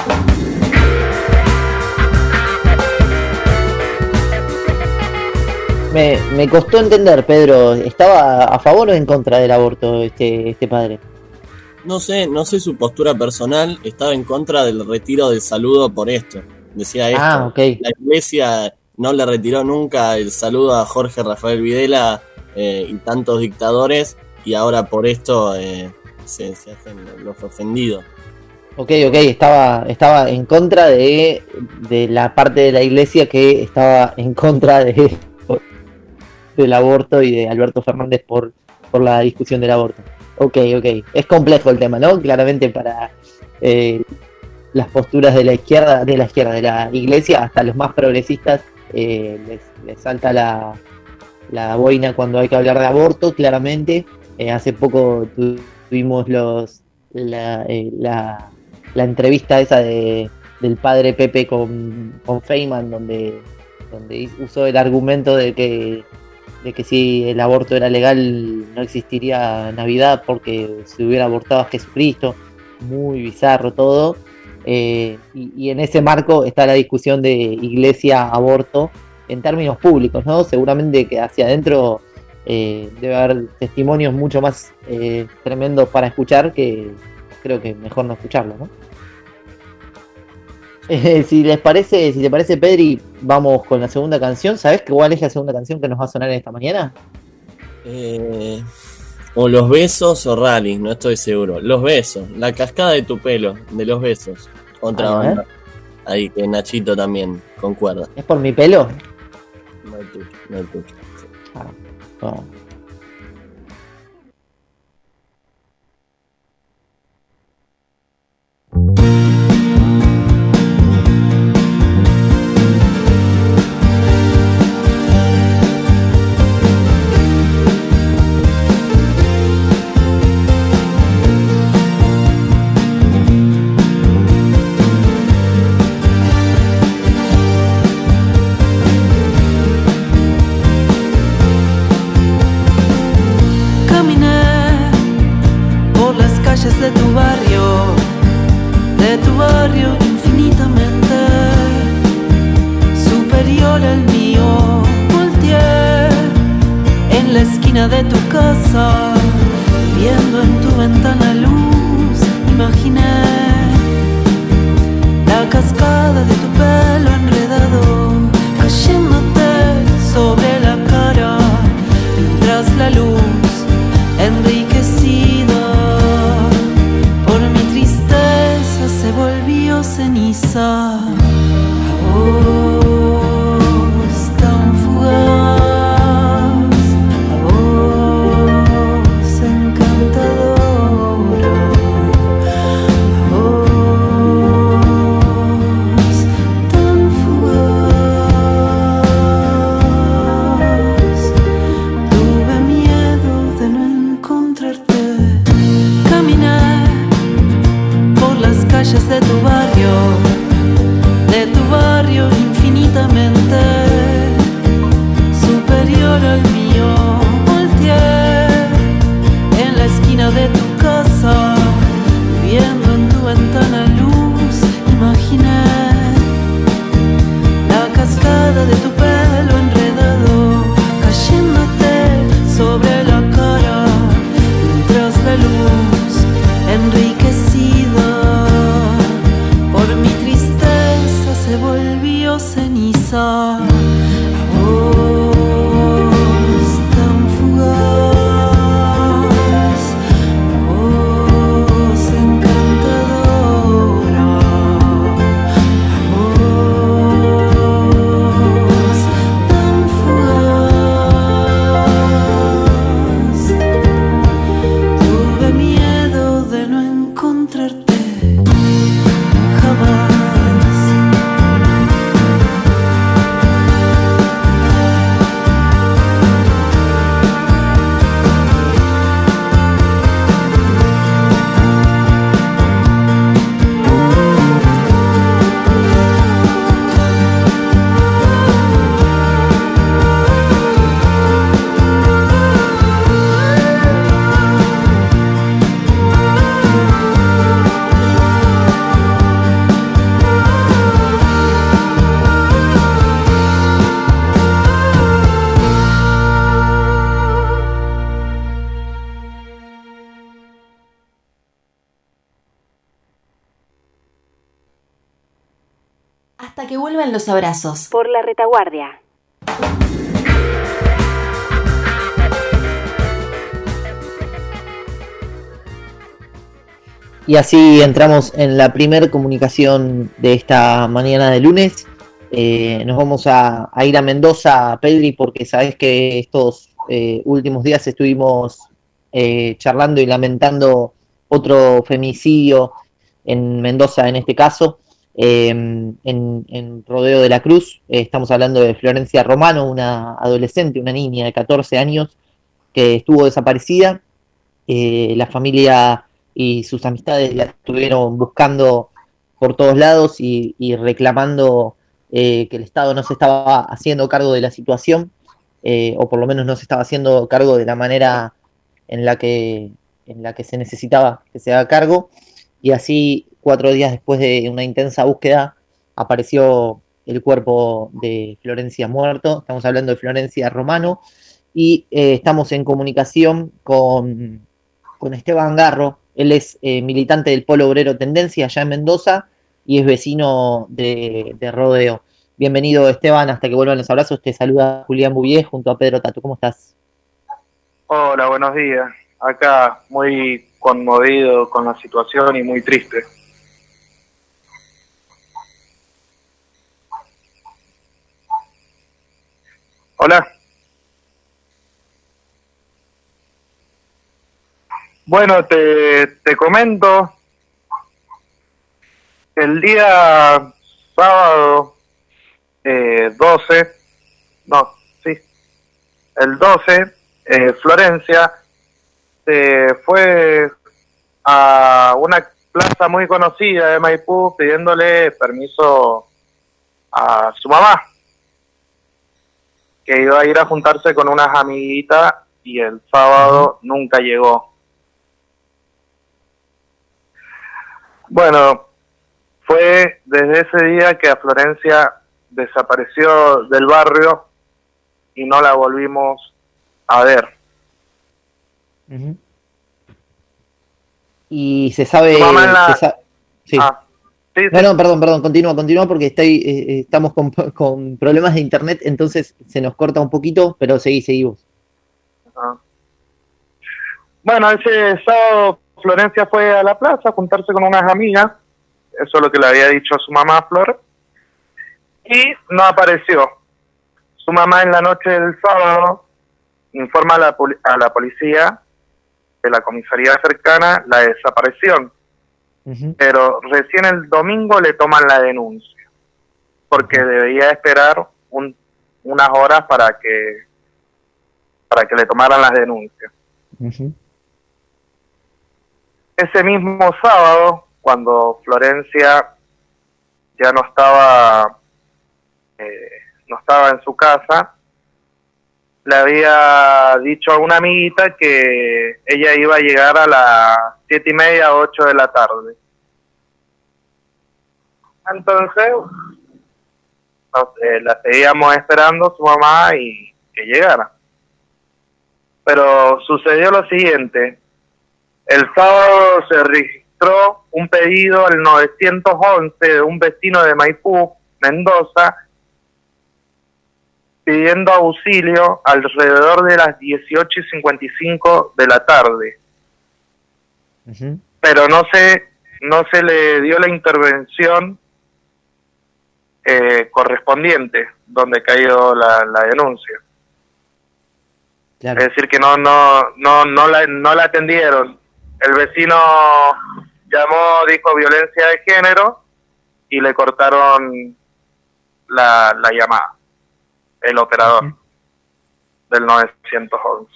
Speaker 6: Me costó entender, Pedro, ¿estaba a favor o en contra del aborto este padre?
Speaker 10: No sé su postura personal, estaba en contra del retiro del saludo por esto. Decía esto,
Speaker 6: okay.
Speaker 10: La iglesia no le retiró nunca el saludo a Jorge Rafael Videla y tantos dictadores, y ahora por esto se hacen los ofendidos.
Speaker 6: Ok, estaba en contra de la parte de la iglesia que estaba en contra del aborto y de Alberto Fernández por la discusión del aborto. Ok. Es complejo el tema, ¿no? Claramente para las posturas de la izquierda, de la iglesia, hasta los más progresistas, les salta la boina cuando hay que hablar de aborto, claramente. Hace poco tuvimos la entrevista esa del padre Pepe con Feynman, donde usó el argumento de que si el aborto era legal no existiría Navidad porque se hubiera abortado a Jesucristo. Muy bizarro todo. Y en ese marco está la discusión de iglesia-aborto en términos públicos, ¿no? Seguramente que hacia adentro debe haber testimonios mucho más tremendos para escuchar, que creo que mejor no escucharlo, ¿no? Si te parece, Pedri, vamos con la segunda canción. ¿Sabés cuál es la segunda canción que nos va a sonar esta mañana?
Speaker 10: O Los Besos o Rally, no estoy seguro. Los Besos, La Cascada de tu Pelo, de Los Besos. Otra banda. Ahí que Nachito también concuerda.
Speaker 6: ¿Es por mi pelo?
Speaker 10: No hay tuyo.
Speaker 6: No.
Speaker 21: de tu barrio infinitamente superior al mío. Volteé en la esquina de tu casa, viendo en tu ventana luz, imaginé la cascada de tu pelo enredado cayéndote sobre la cara, mientras la luz enriquecida por mi tristeza se volvió ceniza. A vos tan fugaz, a vos encantadora, a vos tan fugaz. Tuve miedo de no encontrarte. Caminé por las calles de tu barrio infinito. infinitamente superior al mío. Volteé en la esquina de tu casa, viendo en tu ventana luz, imaginé la cascada de tu pelo enredado cayéndote sobre la cara, mientras la luz enriquecida por mi tristeza se volvió ceniza. A vos tan fugaz, a vos encantadora, a vos tan fugaz. Tuve miedo de no encontrarte jamás.
Speaker 16: Hasta que vuelvan los abrazos.
Speaker 17: Por la retaguardia.
Speaker 6: Y así entramos en la primer comunicación de esta mañana de lunes. Nos vamos a ir a Mendoza, Pedri, porque sabés que estos últimos días estuvimos charlando y lamentando otro femicidio en Mendoza, en este caso, en Rodeo de la Cruz. Estamos hablando de Florencia Romano, una adolescente, una niña de 14 años que estuvo desaparecida. La familia y sus amistades la estuvieron buscando por todos lados y reclamando que el Estado no se estaba haciendo cargo de la situación, o por lo menos no se estaba haciendo cargo de la manera en la que se necesitaba que se haga cargo. Y así, 4 días después de una intensa búsqueda, apareció el cuerpo de Florencia muerto. Estamos hablando de Florencia Romano y estamos en comunicación con Esteban Garro. Él es militante del Polo Obrero Tendencia allá en Mendoza y es vecino de Rodeo. Bienvenido, Esteban, hasta que vuelvan los abrazos. Te saluda Julián Bouvier junto a Pedro Tato. ¿Cómo estás?
Speaker 1: Hola, buenos días. Acá muy conmovido con la situación y muy triste. Hola. Bueno, te comento, el día sábado 12, el 12, Florencia se fue a una plaza muy conocida de Maipú pidiéndole permiso a su mamá, que iba a ir a juntarse con unas amiguitas y el sábado nunca llegó. Bueno, fue desde ese día que a Florencia desapareció del barrio y no la volvimos a ver.
Speaker 6: Uh-huh. Y se sabe... Sí. Sí. No, perdón, continúa porque estamos con problemas de internet, entonces se nos corta un poquito, pero seguí vos.
Speaker 1: Bueno, ese sábado Florencia fue a la plaza a juntarse con unas amigas, eso es lo que le había dicho a su mamá, Flor, y no apareció. Su mamá en la noche del sábado informa a la policía de la comisaría cercana la desaparición, pero recién el domingo le toman la denuncia, porque debía esperar unas horas para que le tomaran las denuncias. Ese mismo sábado, cuando Florencia ya no estaba no estaba en su casa, le había dicho a una amiguita que ella iba a llegar a las 7:30, 8 de la tarde. Entonces, la seguíamos esperando su mamá y que llegara. Pero sucedió lo siguiente: el sábado se registró un pedido al 911 de un vecino de Maipú, Mendoza, pidiendo auxilio alrededor de las 18:55 de la tarde. Pero no se le dio la intervención correspondiente donde cayó la denuncia.
Speaker 6: Claro.
Speaker 1: Es decir, que no la atendieron. El vecino llamó, dijo violencia de género, y le cortaron la llamada, el operador del 911.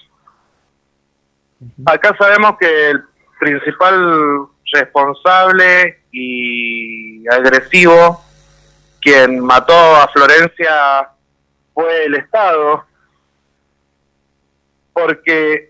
Speaker 1: Acá sabemos que el principal responsable y agresivo, quien mató a Florencia, fue el Estado, porque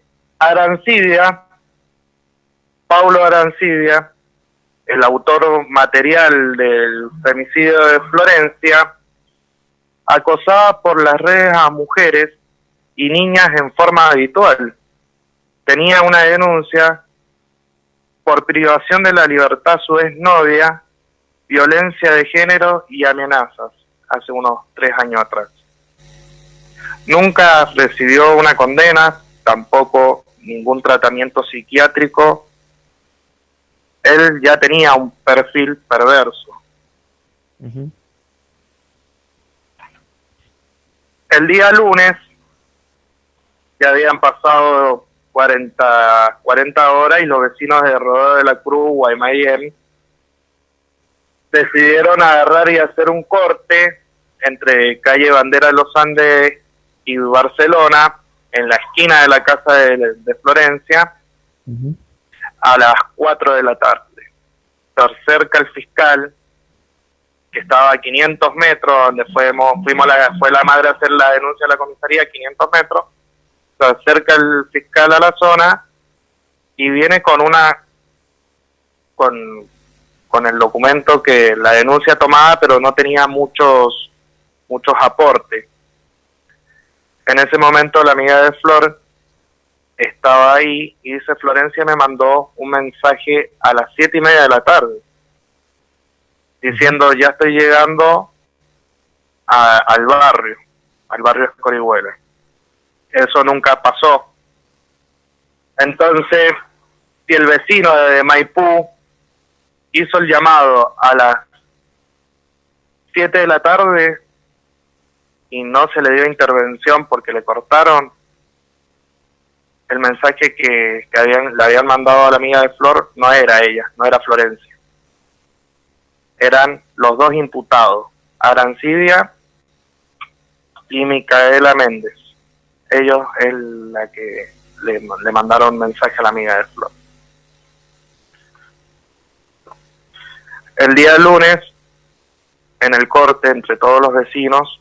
Speaker 1: Paulo Arancibia, el autor material del femicidio de Florencia, acosaba por las redes a mujeres y niñas en forma habitual. Tenía una denuncia por privación de la libertad a su exnovia, violencia de género y amenazas, hace unos 3 años atrás. Nunca recibió una condena, tampoco ningún tratamiento psiquiátrico. Él ya tenía un perfil perverso. El día lunes, ya habían pasado 40 horas, y los vecinos de Rodeo de la Cruz, Guaymallén, decidieron agarrar y hacer un corte entre calle Bandera de los Andes y Barcelona, en la esquina de la casa de Florencia, a las 4 de la tarde. Se acerca el fiscal, que estaba a 500 metros, donde fue la madre a hacer la denuncia a la comisaría, a 500 metros. Se acerca el fiscal a la zona y viene con el documento que la denuncia tomada, pero no tenía muchos aportes. En ese momento la amiga de Flor estaba ahí y dice: Florencia me mandó un mensaje a las 7:30 de la tarde diciendo: ya estoy llegando al barrio Escorihuela. Eso nunca pasó. Entonces, si el vecino de Maipú hizo el llamado a las 7 de la tarde y no se le dio intervención porque le cortaron el mensaje que le habían mandado a la amiga de Flor, no era ella, no era Florencia. Eran los dos imputados, Arancibia y Micaela Méndez. Ellos es la que le mandaron mensaje a la amiga de Flor. El día lunes, en el corte entre todos los vecinos,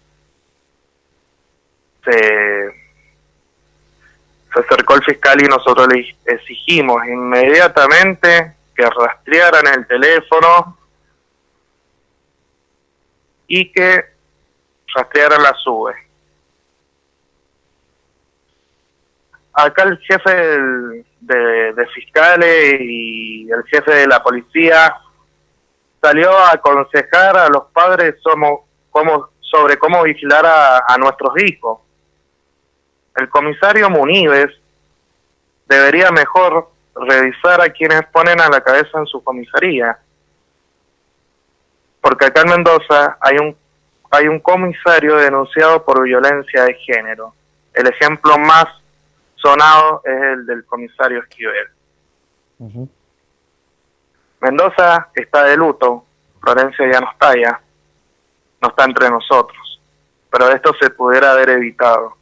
Speaker 1: se acercó el fiscal y nosotros le exigimos inmediatamente que rastrearan el teléfono y que rastrearan la SUBE. Acá el jefe de fiscales y el jefe de la policía salió a aconsejar a los padres sobre cómo vigilar a nuestros hijos. El comisario Muníbez debería mejor revisar a quienes ponen a la cabeza en su comisaría, porque acá en Mendoza hay un comisario denunciado por violencia de género. El ejemplo más sonado es el del comisario Esquivel. Mendoza está de luto, Florencia ya no está entre nosotros, pero esto se pudiera haber evitado.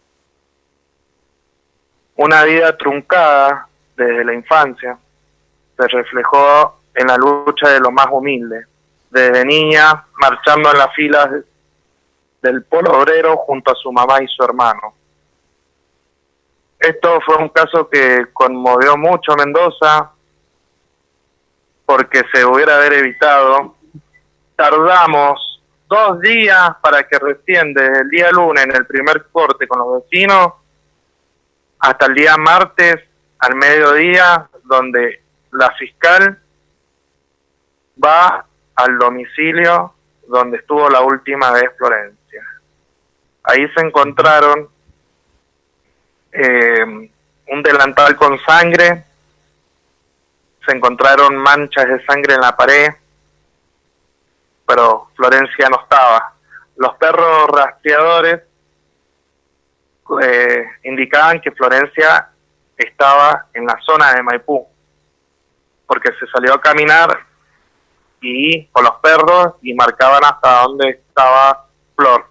Speaker 1: Una vida truncada desde la infancia se reflejó en la lucha de los más humildes, desde niña marchando en las filas del Polo Obrero junto a su mamá y su hermano. Esto fue un caso que conmovió mucho a Mendoza porque se hubiera haber evitado. Tardamos 2 días para que recién desde el día lunes en el primer corte con los vecinos hasta el día martes al mediodía, donde la fiscal va al domicilio donde estuvo la última vez Florencia. Ahí se encontraron un delantal con sangre, se encontraron manchas de sangre en la pared, pero Florencia no estaba. Los perros rastreadores indicaban que Florencia estaba en la zona de Maipú, porque se salió a caminar y con los perros y marcaban hasta dónde estaba Flor.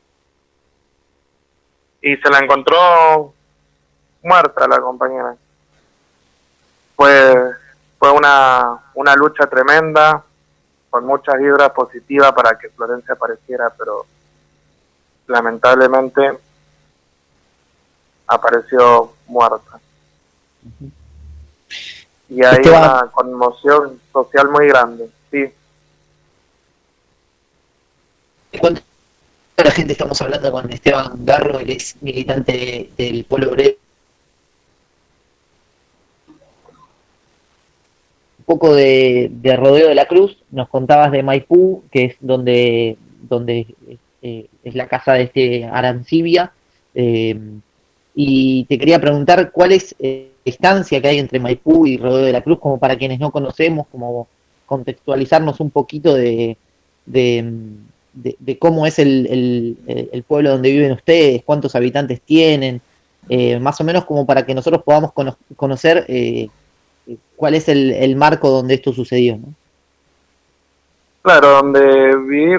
Speaker 1: Y se la encontró muerta la compañera. Fue una lucha tremenda, con muchas vibras positivas para que Florencia apareciera, pero lamentablemente apareció muerta. Y hay una conmoción social muy grande, sí.
Speaker 6: ¿Cuánta la gente estamos hablando con Esteban Garro, él es militante del Polo Obrero? Un poco de Rodeo de la Cruz, nos contabas de Maipú, que es donde es la casa de este Arancibia, y te quería preguntar cuál es la distancia que hay entre Maipú y Rodeo de la Cruz, como para quienes no conocemos, como contextualizarnos un poquito de cómo es el pueblo donde viven ustedes, cuántos habitantes tienen, más o menos como para que nosotros podamos conocer cuál es el marco donde esto sucedió, ¿no?
Speaker 1: Claro, donde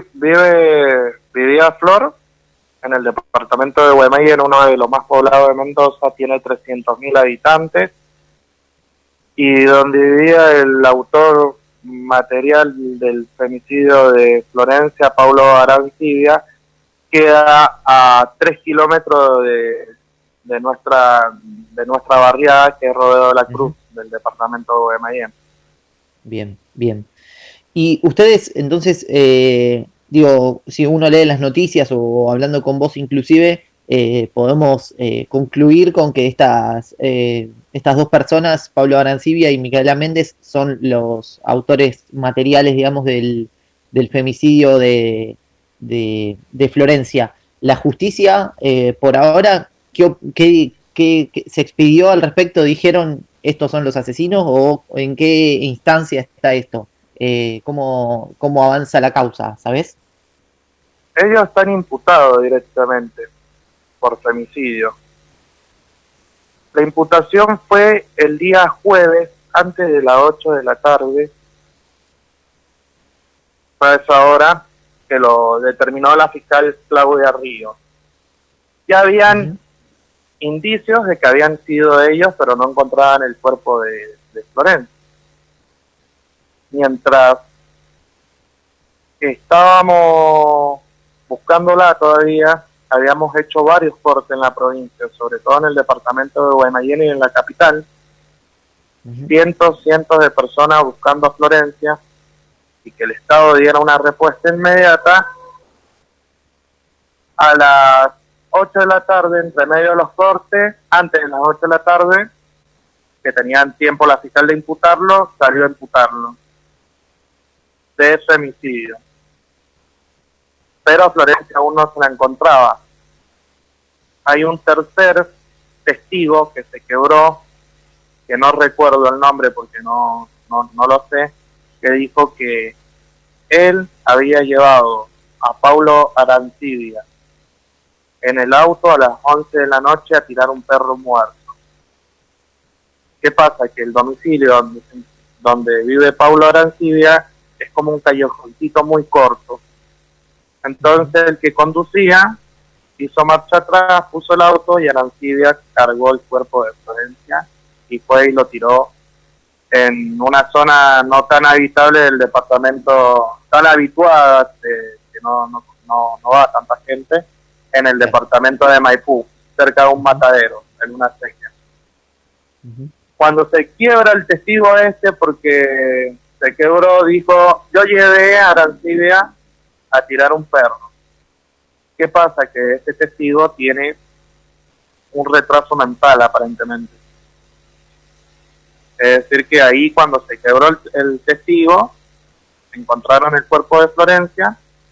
Speaker 1: vivía Flor, en el departamento de Guaymallén, uno de los más poblados de Mendoza, tiene 300.000 habitantes, y donde vivía el autor material del femicidio de Florencia, Paulo Arancibia, queda a 3 kilómetros de nuestra barriada, que es Rodeo de la Cruz, del departamento de Guaymallén.
Speaker 6: Bien, bien. Y ustedes, entonces, si uno lee las noticias o hablando con vos inclusive, podemos concluir con que estas 2 personas, Pablo Arancibia y Micaela Méndez, son los autores materiales, digamos, del femicidio de Florencia. La justicia, por ahora, ¿qué se expidió al respecto? ¿Dijeron estos son los asesinos o en qué instancia está esto? ¿Cómo avanza la causa, sabes?
Speaker 1: Ellos están imputados directamente por femicidio. La imputación fue el día jueves, antes de las 8 de la tarde. Fue a esa hora que lo determinó la fiscal Claudia Ríos. Ya habían indicios de que habían sido ellos, pero no encontraban el cuerpo de Florencia. Mientras estábamos buscándola todavía, habíamos hecho varios cortes en la provincia, sobre todo en el departamento de Guaymallén y en la capital. Cientos de personas buscando a Florencia, y que el Estado diera una respuesta inmediata. A las 8 de la tarde, entre medio de los cortes, antes de las 8 de la tarde, que tenían tiempo la fiscal de imputarlo, salió a imputarlo de femicidio. Pero a Florencia aún no se la encontraba. Hay un tercer testigo que se quebró, que no recuerdo el nombre porque no lo sé, que dijo que él había llevado a Paulo Arancibia en el auto a las 11 de la noche a tirar un perro muerto. ¿Qué pasa? Que el domicilio donde vive Paulo Arancibia es como un callejoncito muy corto. Entonces el que conducía hizo marcha atrás, puso el auto y Arancibia cargó el cuerpo de Florencia y fue y lo tiró en una zona no tan habitable del departamento, tan habituada, que no no va tanta gente, en el departamento de Maipú, cerca de un matadero, en una sequía. Cuando se quiebra el testigo porque se quebró, dijo, yo llevé a Arancibia a tirar un perro. ¿Qué pasa? Que este testigo tiene un retraso mental, aparentemente. Es decir, que ahí cuando se quebró el testigo, encontraron el cuerpo de Florencia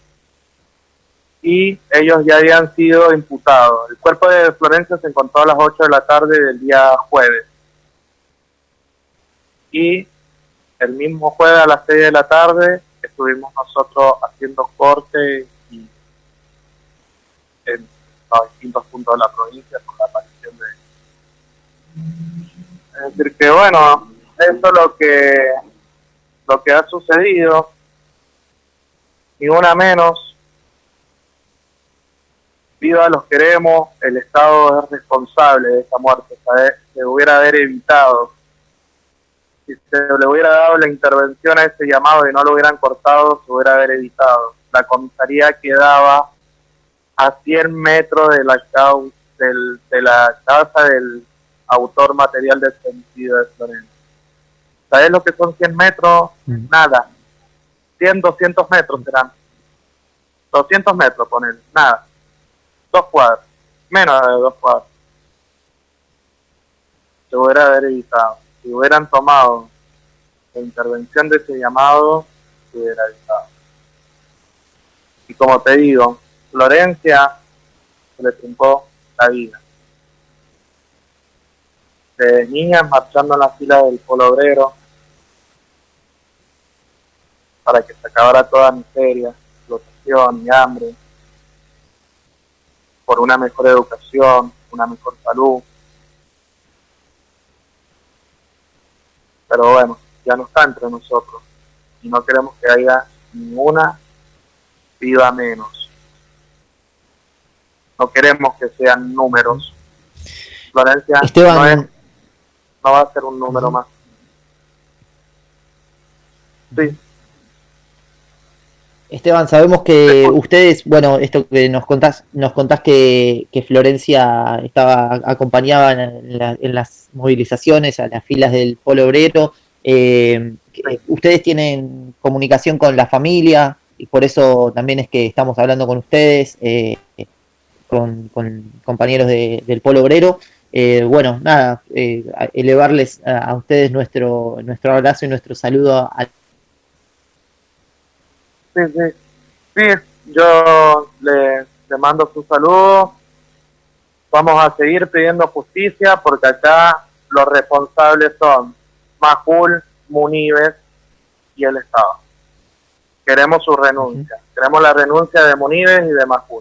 Speaker 1: y ellos ya habían sido imputados. El cuerpo de Florencia se encontró a las 8 de la tarde del día jueves. Y el mismo jueves a las 6 de la tarde estuvimos nosotros haciendo corte y en los distintos puntos de la provincia por la aparición de él. Es decir que bueno, eso es lo que ha sucedido, ni una menos. Viva los queremos, el Estado es responsable de esta muerte, se hubiera haber evitado. Si se le hubiera dado la intervención a ese llamado y no lo hubieran cortado, se hubiera haber evitado. La comisaría quedaba a 100 metros de la casa del autor material del femicidio de Florencia. ¿Sabes lo que son 100 metros? Nada. 100, 200 metros serán. 200 metros, poner, nada. 2 cuadras. Menos de 2 cuadras. Se hubiera haber evitado. Si hubieran tomado la intervención de ese llamado, se hubiera evitado. Y como te digo, Florencia se le truncó la vida. De niñas marchando en la fila del Polo Obrero para que se acabara toda miseria, explotación y hambre, por una mejor educación, una mejor salud. Pero bueno, ya no está entre nosotros y no queremos que haya ninguna vida menos. No queremos que sean números. Florencia
Speaker 6: Esteban,
Speaker 1: no va a ser un número más. Sí.
Speaker 6: Esteban, sabemos que ustedes, bueno, esto que nos contás que Florencia acompañaba en las movilizaciones a las filas del Polo Obrero. Ustedes tienen comunicación con la familia y por eso también es que estamos hablando con ustedes, con compañeros del Polo Obrero. Bueno, nada, elevarles a ustedes nuestro abrazo y nuestro saludo a...
Speaker 1: Sí, yo le mando su saludo. Vamos a seguir pidiendo justicia porque acá los responsables son Majul, Munibes y el Estado. Queremos su renuncia. Queremos la renuncia de Munibes y de Majul.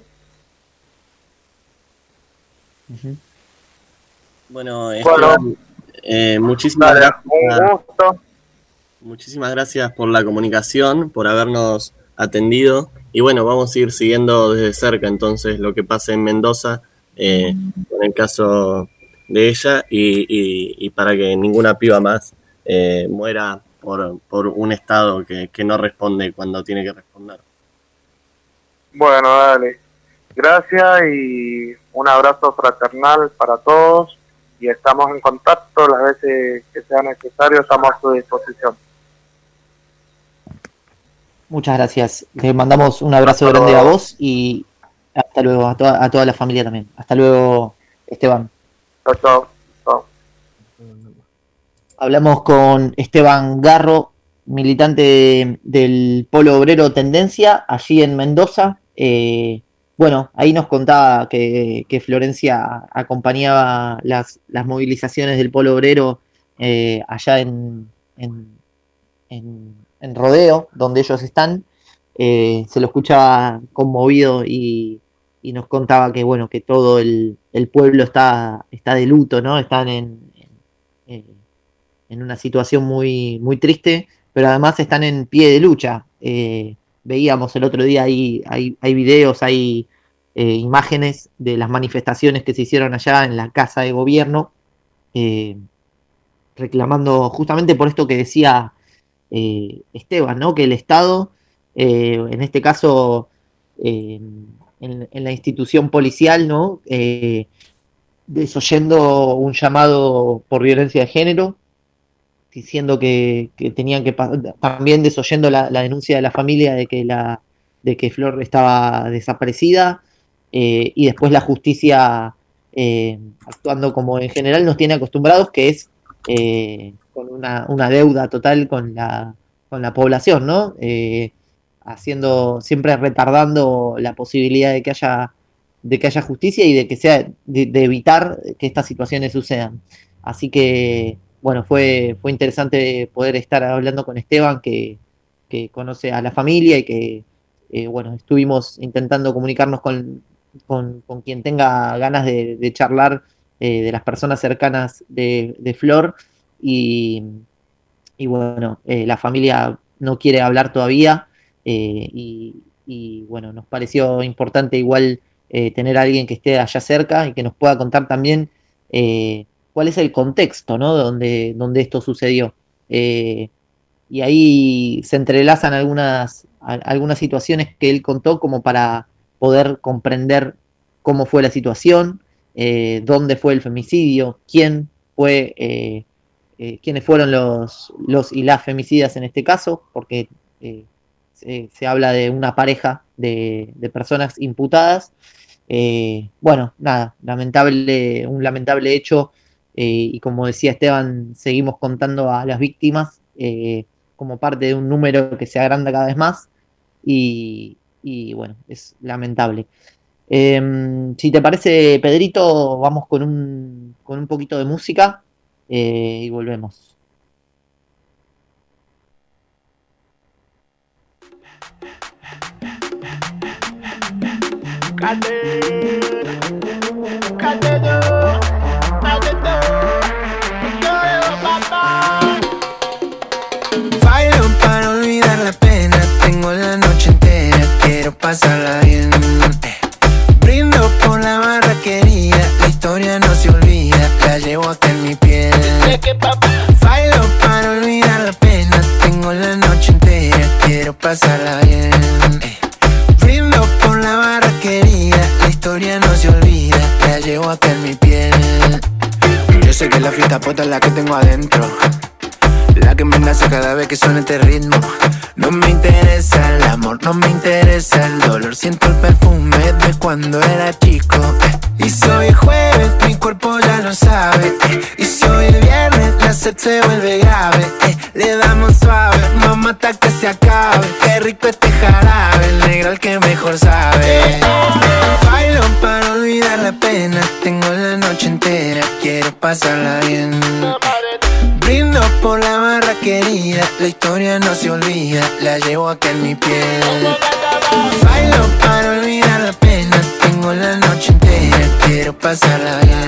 Speaker 10: Bueno, muchísimas gracias.
Speaker 1: Un gusto.
Speaker 10: Muchísimas gracias por la comunicación, por habernos atendido. Y bueno, vamos a ir siguiendo desde cerca entonces lo que pasa en Mendoza con el caso de ella y para que ninguna piba más muera por un Estado que no responde cuando tiene que responder.
Speaker 1: Bueno, dale. Gracias y un abrazo fraternal para todos y estamos en contacto las veces que sea necesario, estamos a su disposición.
Speaker 6: Muchas gracias. Le mandamos un abrazo grande a vos y hasta luego, a toda la familia también. Hasta luego, Esteban.
Speaker 1: Chao.
Speaker 6: Hablamos con Esteban Garro, militante del Polo Obrero Tendencia, allí en Mendoza. Bueno, ahí nos contaba que Florencia acompañaba las movilizaciones del Polo Obrero allá en Rodeo, donde ellos están. Se lo escuchaba conmovido y nos contaba que bueno, que todo el pueblo está de luto, ¿no? Están en una situación muy, muy triste, pero además están en pie de lucha. Veíamos el otro día, hay videos, hay imágenes de las manifestaciones que se hicieron allá en la Casa de Gobierno, reclamando justamente por esto que decía Esteban, ¿no? Que el Estado, en este caso, en la institución policial, ¿no? Desoyendo un llamado por violencia de género, diciendo que tenían que también desoyendo la denuncia de la familia de que Flor estaba desaparecida, y después la justicia actuando como en general nos tiene acostumbrados, que es con una deuda total con la población, ¿no? Haciendo, siempre retardando la posibilidad de que haya justicia y de que sea de evitar que estas situaciones sucedan. Así que bueno, fue interesante poder estar hablando con Esteban, que conoce a la familia y que bueno, estuvimos intentando comunicarnos con quien tenga ganas de charlar, de las personas cercanas de Flor, y bueno, la familia no quiere hablar todavía, y bueno, nos pareció importante igual tener a alguien que esté allá cerca y que nos pueda contar también cuál es el contexto, ¿no? donde esto sucedió. Y ahí se entrelazan algunas situaciones que él contó como para poder comprender cómo fue la situación, dónde fue el femicidio, quiénes fueron los y las femicidas en este caso, porque se habla de una pareja de personas imputadas. Bueno, nada, un lamentable hecho, y como decía Esteban, seguimos contando a las víctimas como parte de un número que se agranda cada vez más, y bueno, es lamentable. Si te parece, Pedrito, vamos con un poquito de música y volvemos.
Speaker 3: Bailo para olvidar la pena, tengo la noche entera, quiero pasarla bien. Brindo por la barra querida, la historia no se olvida, la llevo acá en mi piel. Bailo para olvidar la pena, tengo la noche entera, quiero pasarla bien. Brindo por la barra querida, la historia no se olvida, la llevo acá en mi piel. Yo sé que la fiesta puta es la que tengo adentro, la que me nace cada vez que suena este ritmo. No me interesa el amor, no me interesa el dolor, siento el perfume de cuando era chico. Y si hoy es jueves, mi cuerpo ya lo sabe. Y si hoy es viernes, la sed se vuelve grave. Le damos suave, mamá, hasta que se acabe. Qué rico este jarabe, el negro el que mejor sabe. Bailo para olvidar la pena, tengo la noche entera, quiero pasarla bien. Brindo por la barra querida, la historia no se olvida, la llevo acá en mi piel. Bailo para olvidar la pena, tengo la noche entera, quiero pasarla bien.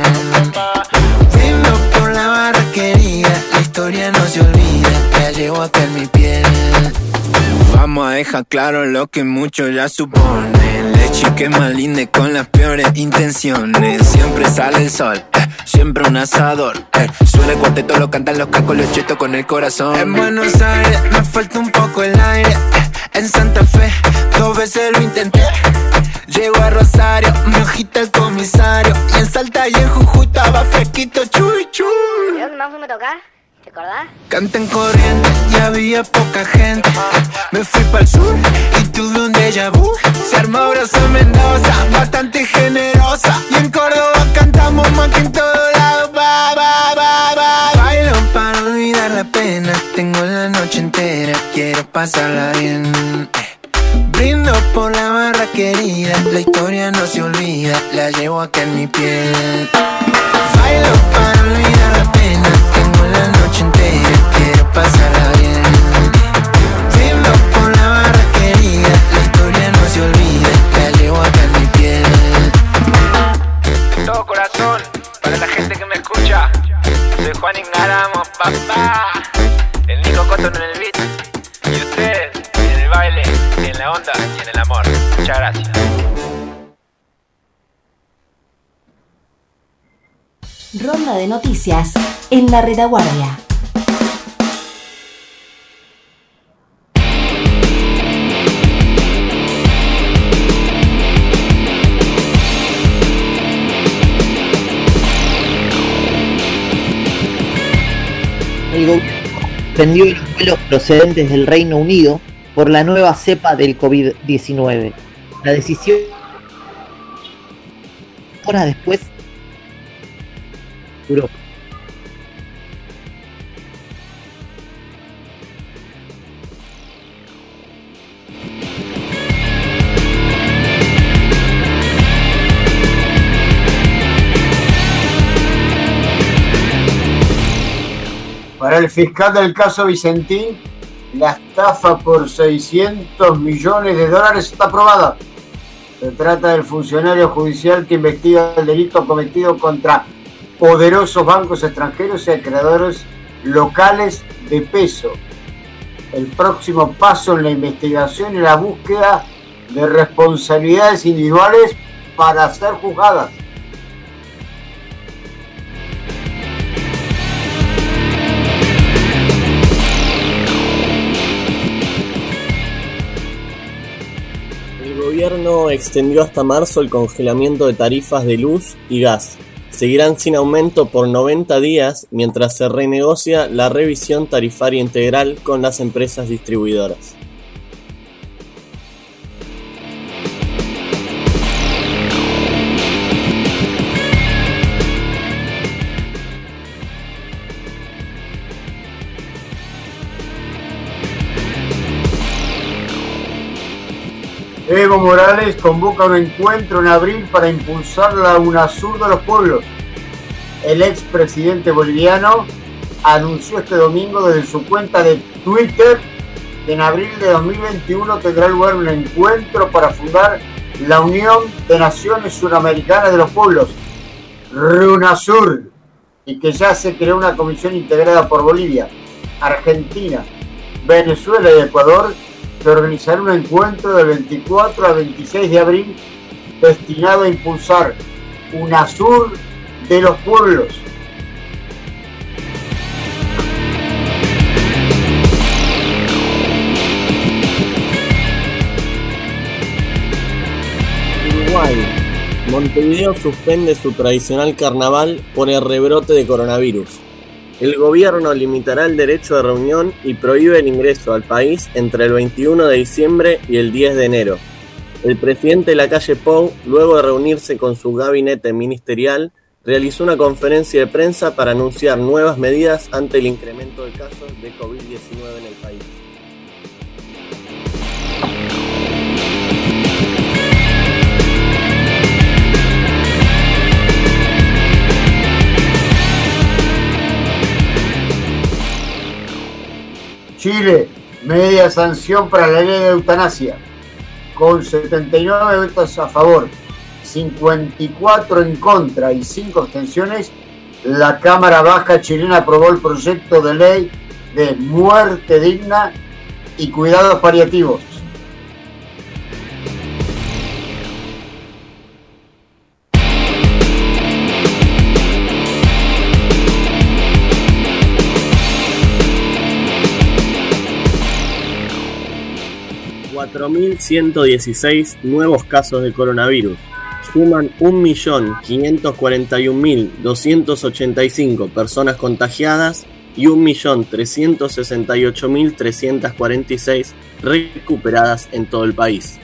Speaker 3: Brindo por la barra querida, la historia no se olvida, la llevo acá en mi piel. Vamos a dejar claro lo que muchos ya suponen. Leche que más linda con las peores intenciones. Siempre sale el sol, siempre un asador. Suena el cuarteto, lo cantan los cacos, los chetos con el corazón. En Buenos Aires me falta un poco el aire. En Santa Fe 2 veces lo intenté. Llego a Rosario, me agita el comisario. Y en Salta y en Jujuy estaba fresquito, chuy chuy.
Speaker 22: ¿Y dónde más fuimos a tocar? ¿Te acordás?
Speaker 3: Canté en Corrientes y había poca gente. Me fui pa'l sur y tuve un déjà vu. Se armó Abrazo Mendoza, bastante generosa. Y en Córdoba cantamos más que en todos lados. Ba, ba, ba, ba. Bailo para olvidar la pena, tengo la noche entera, quiero pasarla bien. Brindo por la barra querida, la historia no se olvida, la llevo acá en mi piel. Bailo para olvidar la pena, tengo la noche entera, quiero pasarla bien. Brindo por la barra querida, la historia no se olvida, la llevo acá en mi piel.
Speaker 23: De todo corazón, para la gente que me escucha, soy Juan Ingaramo, papá. El Nico Cotton en el beat, y ustedes en el baile, en la onda y en el amor. Muchas gracias.
Speaker 16: Ronda de noticias en la retaguardia.
Speaker 6: suspendió los vuelos procedentes del Reino Unido por la nueva cepa del COVID-19. La decisión, horas después, Europa.
Speaker 4: Para el fiscal del caso Vicentín, la estafa por 600 millones de dólares está aprobada. Se trata del funcionario judicial que investiga el delito cometido contra poderosos bancos extranjeros y acreedores locales de peso. El próximo paso en la investigación es la búsqueda de responsabilidades individuales para ser juzgadas.
Speaker 10: El gobierno extendió hasta marzo el congelamiento de tarifas de luz y gas. Seguirán sin aumento por 90 días mientras se renegocia la revisión tarifaria integral con las empresas distribuidoras.
Speaker 4: Evo Morales convoca un encuentro en abril para impulsar la UNASUR de los pueblos. El expresidente boliviano anunció este domingo desde su cuenta de Twitter que en abril de 2021 tendrá lugar un encuentro para fundar la Unión de Naciones Suramericanas de los Pueblos, UNASUR, y que ya se creó una comisión integrada por Bolivia, Argentina, Venezuela y Ecuador, que organizará un encuentro del 24 al 26 de abril destinado a impulsar UNASUR de los pueblos.
Speaker 10: Uruguay. Montevideo suspende su tradicional carnaval por el rebrote de coronavirus. El gobierno limitará el derecho de reunión y prohíbe el ingreso al país entre el 21 de diciembre y el 10 de enero. El presidente Lacalle Pou, luego de reunirse con su gabinete ministerial, realizó una conferencia de prensa para anunciar nuevas medidas ante el incremento de casos de COVID-19 en el país.
Speaker 4: Chile, media sanción para la ley de eutanasia, con 79 votos a favor, 54 en contra y 5 abstenciones. La Cámara Baja chilena aprobó el proyecto de ley de muerte digna y cuidados paliativos.
Speaker 10: $4.116 nuevos casos de coronavirus. Suman 1.541.285 personas contagiadas y 1.368.346 recuperadas en todo el país.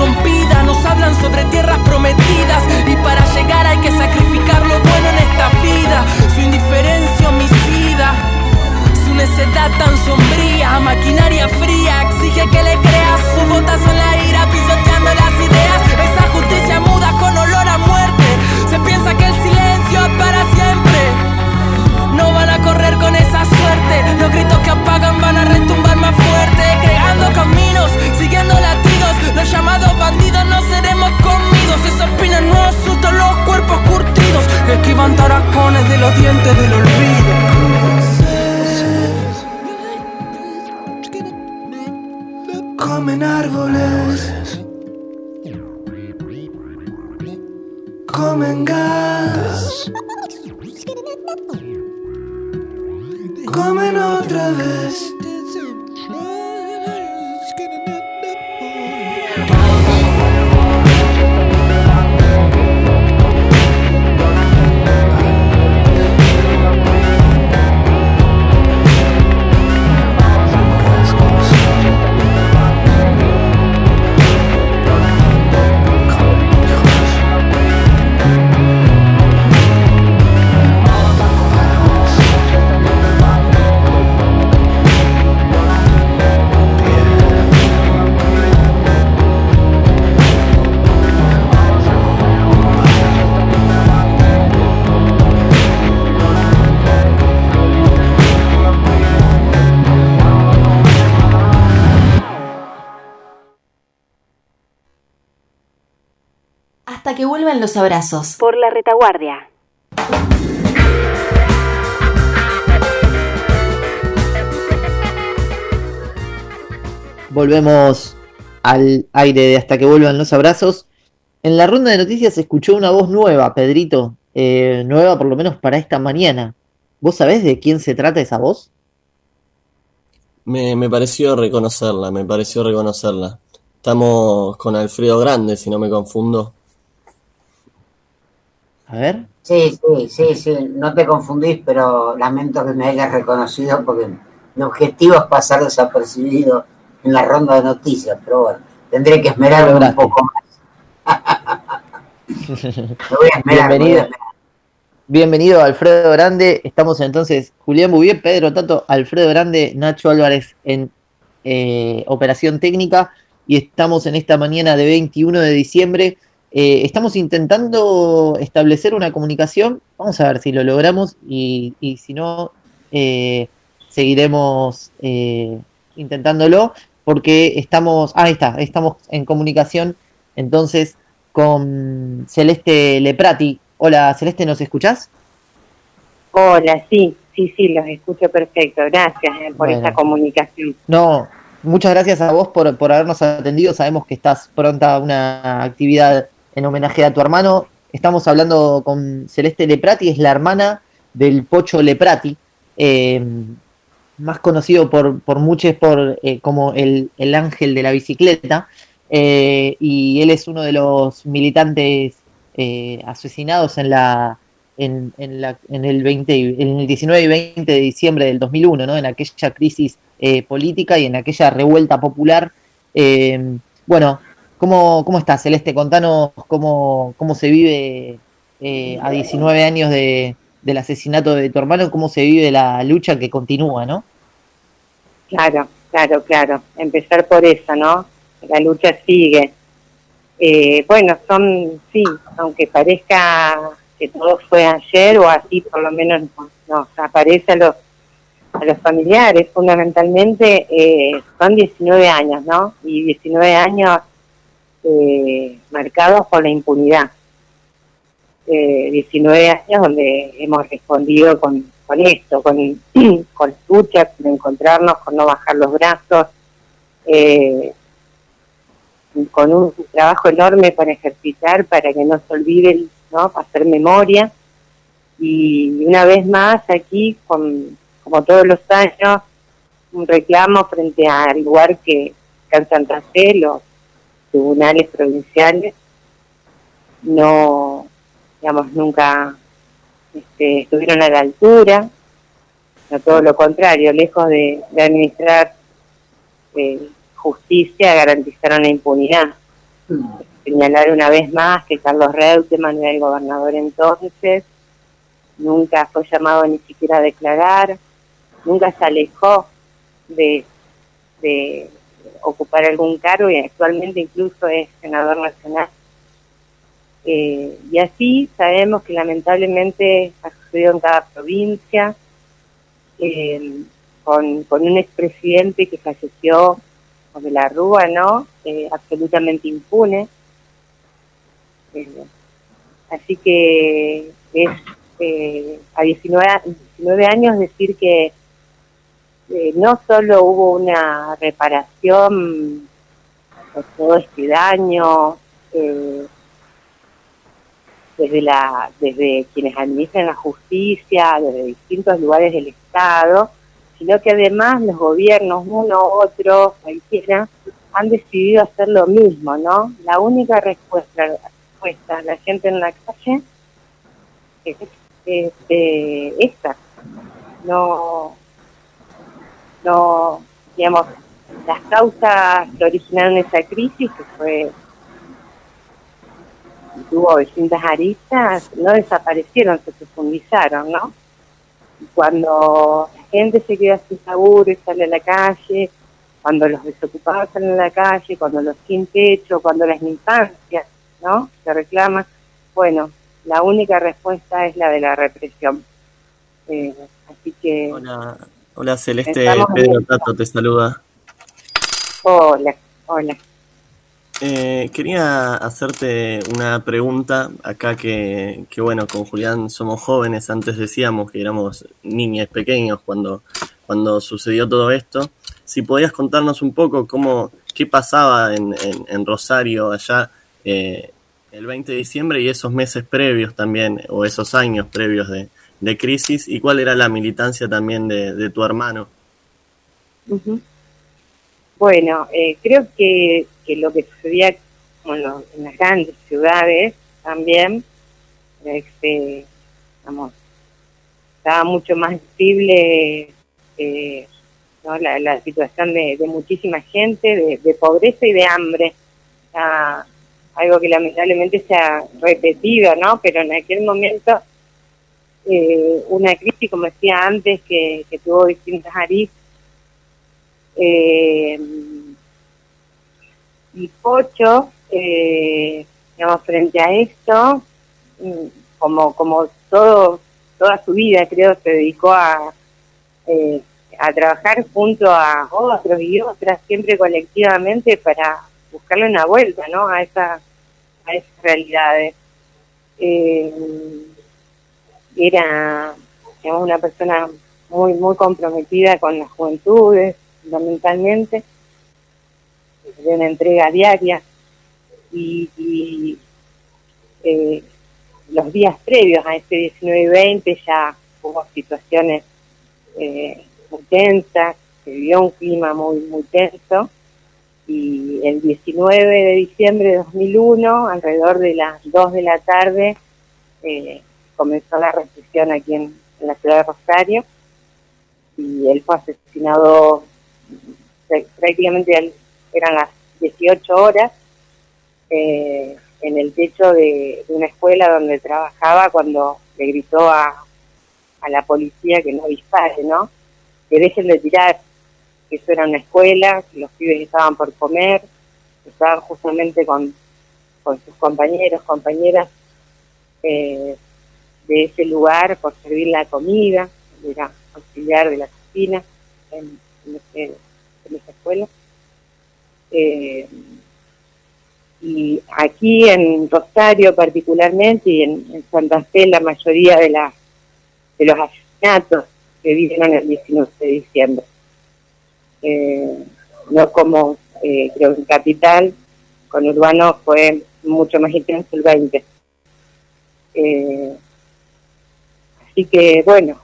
Speaker 21: corrompida. Nos hablan sobre tierras prometidas y para llegar hay que sacrificar lo bueno en esta vida. Su indiferencia homicida, su necedad tan sombría, maquinaria fría exige que le creas. Sus botas son la ira pisoteando las ideas. Esa justicia muda con olor a muerte. Se piensa que el silencio es para siempre. No van a correr con esa suerte. Los gritos que apagan van a retumbar más fuerte. Creando caminos, siguiendo latidos. Los llamados bandidos no seremos comidos. Esos pines no asustan los cuerpos curtidos. Esquivan taracones de los dientes del olvido.
Speaker 3: Comen árboles, comen gas, comen otra vez.
Speaker 16: Hasta que vuelvan los abrazos. Por la retaguardia.
Speaker 6: Volvemos al aire de Hasta que vuelvan los abrazos. En la ronda de noticias se escuchó una voz nueva, Pedrito. Nueva por lo menos para esta mañana. ¿Vos sabés de quién se trata esa voz?
Speaker 10: Me pareció reconocerla. Estamos con Alfredo Grande, si no me confundo.
Speaker 6: A ver.
Speaker 4: Sí, no te confundís, pero lamento que me hayas reconocido porque mi objetivo es pasar desapercibido en la ronda de noticias, pero bueno, tendré que esmerarme un poco más. Me voy a esmerar.
Speaker 6: Bienvenido Alfredo Grande. Estamos entonces Julián Bouvier, Pedro Tato, Alfredo Grande, Nacho Álvarez en operación técnica y estamos en esta mañana de 21 de diciembre. Estamos intentando establecer una comunicación, vamos a ver si lo logramos y si no, seguiremos intentándolo porque estamos en comunicación entonces con Celeste Leprati. Hola Celeste, ¿nos escuchás?
Speaker 5: Hola, sí, los escucho perfecto, gracias por esta comunicación.
Speaker 6: No, muchas gracias a vos por habernos atendido, sabemos que estás pronta a una actividad en homenaje a tu hermano. Estamos hablando con Celeste Leprati, es la hermana del Pocho Leprati, más conocido por muchos como el ángel de la bicicleta, y él es uno de los militantes asesinados en el 19 y 20 de diciembre del 2001, ¿no? En aquella crisis política y en aquella revuelta popular. Bueno, ¿cómo estás, Celeste? Contanos cómo se vive a 19 años del asesinato de tu hermano, cómo se vive la lucha que continúa, ¿no?
Speaker 5: Claro. Empezar por eso, ¿no? La lucha sigue. Bueno, aunque parezca que todo fue ayer o así, por lo menos nos aparece a los familiares, fundamentalmente, son 19 años, ¿no? Y 19 años marcados por la impunidad. 19 años donde hemos respondido con esto, con lucha, con encontrarnos, con no bajar los brazos, con un trabajo enorme para ejercitar, para que no se olviden, ¿no? Para hacer memoria. Y una vez más aquí, como todos los años, un reclamo frente al lugar que en Santa Fe, los tribunales provinciales, nunca estuvieron a la altura, no, todo lo contrario, lejos de administrar justicia, garantizaron la impunidad. señalar una vez más que Carlos Reutemann era el gobernador entonces, nunca fue llamado ni siquiera a declarar, nunca se alejó de ocupar algún cargo y actualmente incluso es senador nacional. Y así sabemos que lamentablemente ha sucedido en cada provincia, con un expresidente que falleció de la Rúa, ¿no? Absolutamente impune. Así que es a 19 años decir que no solo hubo una reparación por todo este daño, desde quienes administran la justicia, desde distintos lugares del Estado, sino que además los gobiernos, uno, otro, cualquiera, han decidido hacer lo mismo, ¿no? La única respuesta a la gente en la calle es esta. No, digamos, las causas que originaron esa crisis, que tuvo distintas aristas, no desaparecieron, se profundizaron, ¿no? Y cuando la gente se queda sin seguro y sale a la calle, cuando los desocupados salen a la calle, cuando los sin techo, cuando las infancias, ¿no?, se reclaman, bueno, la única respuesta es la de la represión. Así que...
Speaker 10: Hola Celeste, Pedro Tato te saluda.
Speaker 5: Hola.
Speaker 10: Quería hacerte una pregunta acá que bueno, con Julián somos jóvenes, antes decíamos que éramos niños pequeños cuando sucedió todo esto. Si podías contarnos un poco qué pasaba en Rosario allá el 20 de diciembre y esos meses previos también, o esos años previos de crisis, y cuál era la militancia también de tu hermano.
Speaker 5: Uh-huh. Bueno, creo que lo que sucedía en las grandes ciudades también, estaba mucho más visible ¿no? la situación de muchísima gente, de pobreza y de hambre. Algo que lamentablemente se ha repetido, ¿no? Pero en aquel momento una crisis, como decía antes, que tuvo distintas aristas, y Pocho, digamos, frente a esto, como toda su vida, creo, se dedicó a trabajar junto a otros y otras, siempre colectivamente, para buscarle una vuelta, ¿no?, a esas realidades. Era, digamos, una persona muy muy comprometida con las juventudes, fundamentalmente, de una entrega diaria, y los días previos a este 19 y 20 ya hubo situaciones muy tensas, se vivió un clima muy muy tenso, y el 19 de diciembre de 2001, alrededor de las 2 de la tarde, comenzó la represión aquí en la ciudad de Rosario, y él fue asesinado prácticamente, eran las 18 horas, en el techo de una escuela donde trabajaba, cuando le gritó a la policía que no dispare, ¿no?, que dejen de tirar, que eso era una escuela, que los pibes estaban por comer, estaban justamente con sus compañeros, compañeras de ese lugar por servir la comida, era auxiliar de la cocina en esa escuela. Y aquí en Rosario particularmente, y en Santa Fe, la mayoría de los asesinatos se vivieron el 19 de diciembre. No como creo que en Capital, con Urbano fue mucho más intenso el 20. Así que bueno,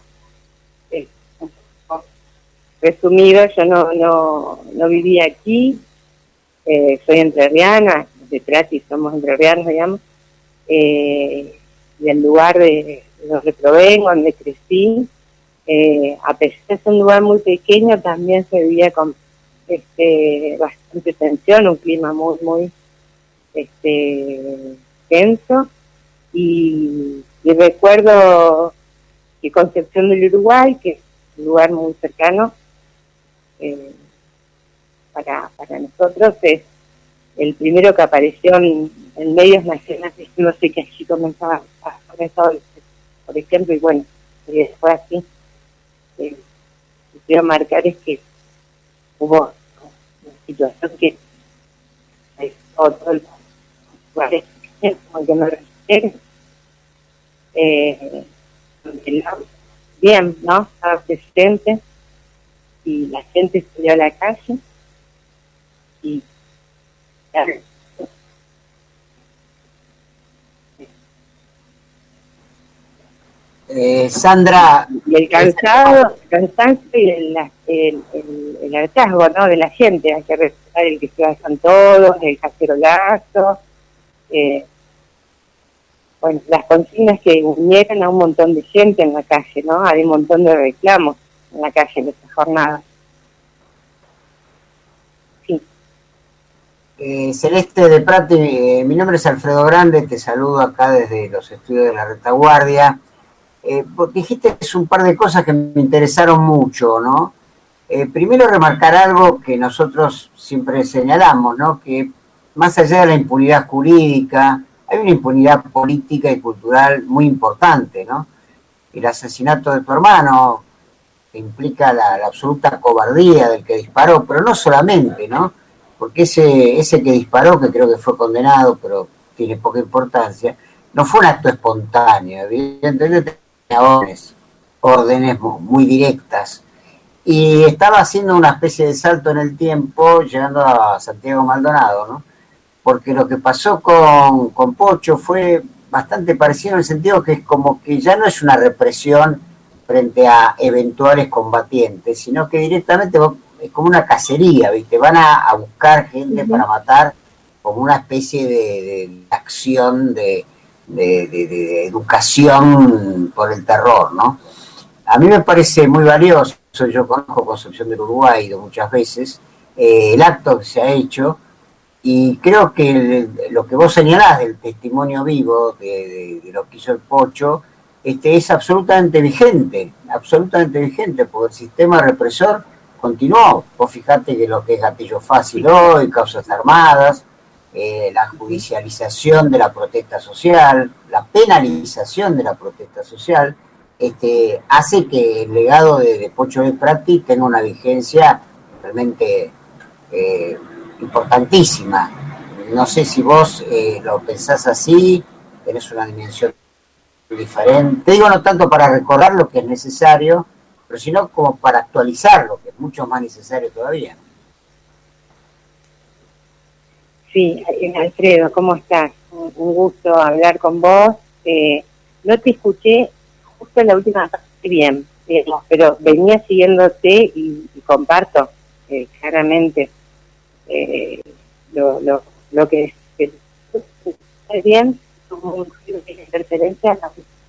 Speaker 5: resumido, yo no vivía aquí, soy entrerriana, de Trati somos entrerrianos, digamos, y el lugar de donde provengo, donde crecí, a pesar de ser un lugar muy pequeño, también se vivía con bastante tensión, un clima muy muy tenso, y recuerdo que Concepción del Uruguay, que es un lugar muy cercano para nosotros, es el primero que apareció en medios nacionales. No sé qué allí comenzó, por ejemplo, y bueno, fue así. Lo que quiero marcar es que hubo una situación que todo el como que no requiere, bien, ¿no? Estaba presente y la gente salió a la calle y
Speaker 4: Sandra,
Speaker 5: y el cansancio y el hartazgo, ¿no? De la gente. Hay que respetar el que se vayan todos, el cacerolazo, bueno, las consignas que unieron a un montón de gente en la calle, ¿no? Hay un montón de reclamos en la calle en esta jornada. Sí.
Speaker 4: Celeste de Prati, mi nombre es Alfredo Grande, te saludo acá desde los estudios de la Retaguardia. Dijiste un par de cosas que me interesaron mucho, ¿no? Primero remarcar algo que nosotros siempre señalamos, ¿no? Que más allá de la impunidad jurídica, hay una impunidad política y cultural muy importante, ¿no? El asesinato de tu hermano implica la absoluta cobardía del que disparó, pero no solamente, ¿no? Porque ese que disparó, que creo que fue condenado, pero tiene poca importancia, no fue un acto espontáneo, evidentemente tenía órdenes muy directas, y estaba haciendo una especie de salto en el tiempo, llegando a Santiago Maldonado, ¿no? Porque lo que pasó con Pocho fue bastante parecido en el sentido que es como que ya no es una represión frente a eventuales combatientes, sino que directamente es como una cacería, ¿viste? Van a buscar gente para matar, como una especie de acción de educación por el terror, ¿no? A mí me parece muy valioso, yo conozco Concepción del Uruguay, he ido muchas veces, el acto que se ha hecho, y creo que lo que vos señalás del testimonio vivo de lo que hizo el Pocho, es absolutamente vigente, porque el sistema represor continuó. Vos fijate que lo que es gatillo fácil hoy, causas armadas, la judicialización de la protesta social, la penalización de la protesta social, hace que el legado de Pocho de Prati tenga una vigencia realmente importantísima. No sé si vos lo pensás así, tenés una dimensión diferente. Te digo, no tanto para recordar lo que es necesario, pero sino como para actualizarlo, que es mucho más necesario todavía.
Speaker 5: Sí, Alfredo, ¿cómo estás? Un gusto hablar con vos. No te escuché justo en la última parte bien, pero venía siguiéndote y comparto claramente lo que es bien, como un interferencia.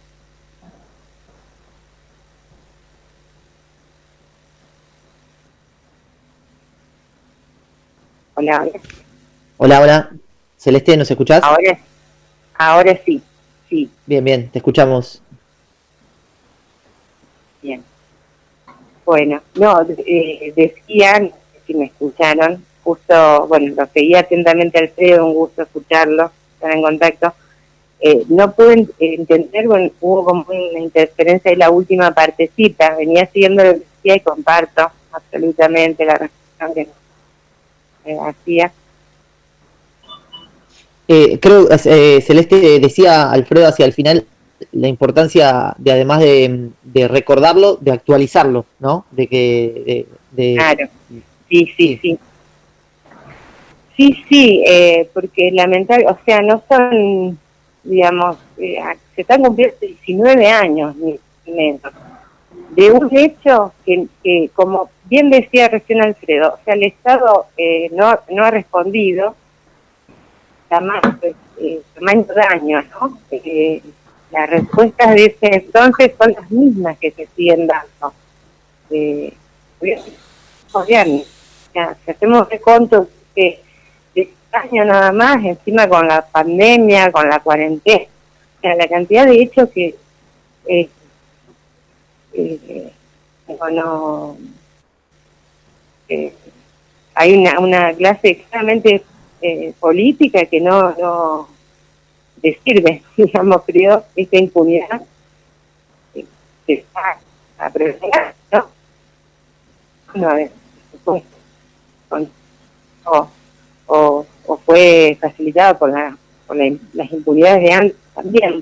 Speaker 5: Hola.
Speaker 6: Hola. Celeste, ¿nos escuchás?
Speaker 5: Ahora sí.
Speaker 6: Bien, te escuchamos.
Speaker 5: Bien. Bueno, decían, si me escucharon, justo, bueno, lo seguí atentamente Alfredo, un gusto escucharlo, estar en contacto. No pude entender, bueno, hubo como una interferencia en la última partecita, venía siguiendo lo que decía y comparto absolutamente la reflexión que hacía.
Speaker 6: Creo, Celeste decía Alfredo hacia el final la importancia de, además de recordarlo, de actualizarlo, ¿no?
Speaker 5: Claro, sí. Sí, porque lamentablemente, o sea, no son, digamos, se están cumpliendo 19 años, ni menos, de un hecho que, como bien decía recién Alfredo, o sea, el Estado no ha respondido, tamaño daño, ¿no? Las respuestas de ese entonces son las mismas que se siguen dando. Gobierno. O sea, si hacemos reconto de años nada más, encima con la pandemia, con la cuarentena. O sea, la cantidad de hechos que hay una clase claramente política que no le sirve, digamos, creo, esta impunidad que está aprovechada, ¿no? No, o fue facilitada por las impunidades de antes también.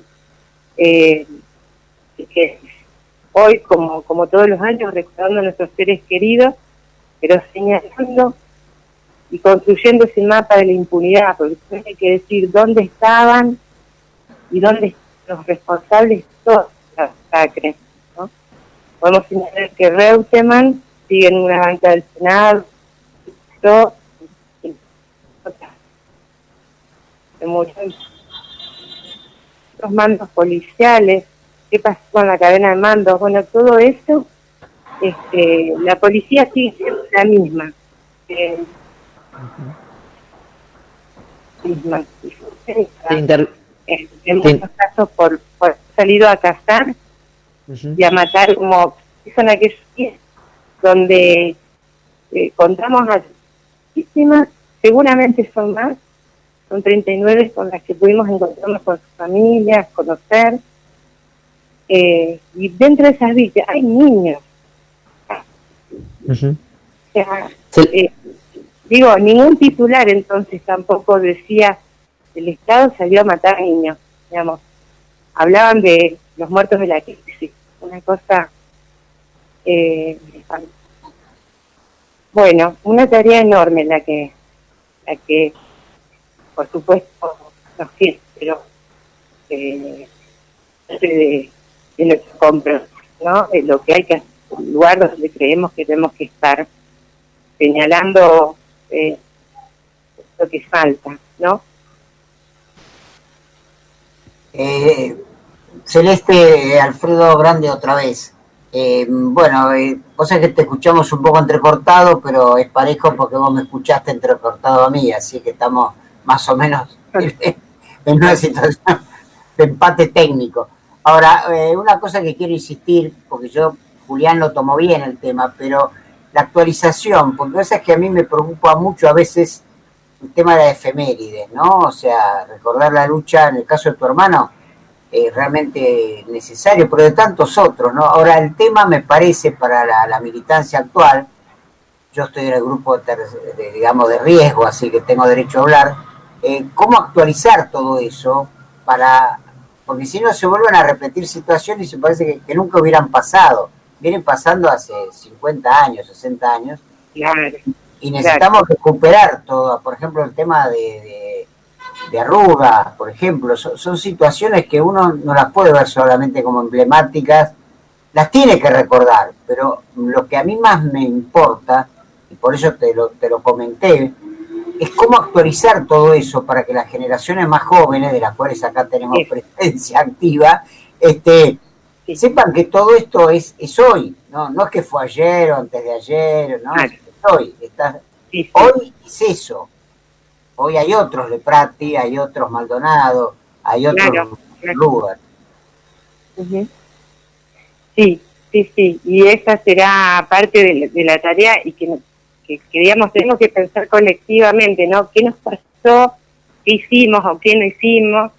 Speaker 5: Que hoy, como todos los años, recordando a nuestros seres queridos, pero señalando y construyendo ese mapa de la impunidad, porque hay que decir dónde estaban y dónde los responsables de todas las masacres, ¿no? Podemos señalar que Reutemann sigue en una banca del Senado, los mandos policiales, qué pasó con la cadena de mandos, bueno, todo eso, la policía sigue siendo la misma. En muchos casos por salido a cazar y a matar, como son aquellos días donde contamos a muchísimas, seguramente son más, son 39 con las que pudimos encontrarnos con sus familias, conocer, y dentro de esas víctimas hay niños. O sea, digo, ningún titular entonces tampoco decía el Estado salió a matar niños, digamos. Hablaban de los muertos de la crisis, una cosa bueno, una tarea enorme la que por supuesto nos tiene, pero de nuestro compromiso, ¿no? De lo que hay que hacer, un lugar donde creemos que tenemos que estar señalando lo que falta, ¿no?
Speaker 4: Celeste, Alfredo Grande otra vez. Bueno, cosa que te escuchamos un poco entrecortado, pero es parejo porque vos me escuchaste entrecortado a mí, así que estamos más o menos en una situación de empate técnico. Ahora, una cosa que quiero insistir, porque Julián lo tomó bien el tema, pero la actualización, porque es que a mí me preocupa mucho a veces el tema de la efeméride, ¿no? O sea, recordar la lucha, en el caso de tu hermano, realmente necesario, pero de tantos otros, ¿no? Ahora, el tema me parece para la militancia actual, yo estoy en el grupo digamos, de riesgo, así que tengo derecho a hablar, ¿cómo actualizar todo eso porque si no se vuelven a repetir situaciones y se parece que nunca hubieran pasado? Vienen pasando hace 50 años, 60 años, y necesitamos recuperar todo, por ejemplo, el tema de arrugas, por ejemplo, son situaciones que uno no las puede ver solamente como emblemáticas, las tiene que recordar, pero lo que a mí más me importa, y por eso te lo comenté, es cómo actualizar todo eso para que las generaciones más jóvenes, de las cuales acá tenemos presencia activa, sepan que todo esto es hoy, no es que fue ayer o antes de ayer, no, es hoy, hoy es eso. Hoy hay otros Leprati, hay otros Maldonado, hay otros Lugar. Sí, y esa será parte de la tarea y que digamos, tenemos que pensar colectivamente, ¿no? ¿Qué nos pasó? ¿Qué hicimos o qué no hicimos?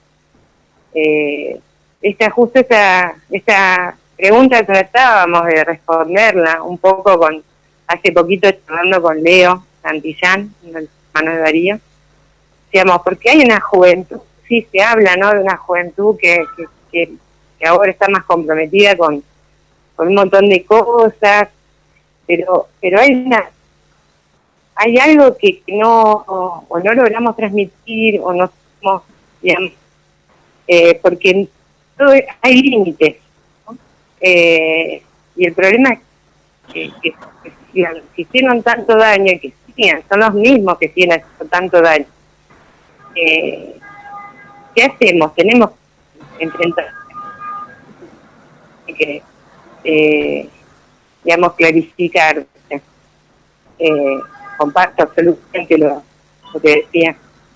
Speaker 4: Justo esta pregunta tratábamos de responderla un poco hace poquito charlando con Leo Santillán, el hermano de Darío. Digamos, porque hay una juventud, sí se habla, ¿no? De una juventud que ahora está más comprometida con un montón de cosas, pero hay algo que no logramos transmitir o no somos, digamos, porque todo hay límites, ¿no? Y el problema es que hicieron tanto daño y que siguen, son los mismos que siguen haciendo tanto daño. ¿Qué hacemos? Tenemos que enfrentar digamos, clarificar. Comparto absolutamente lo que decía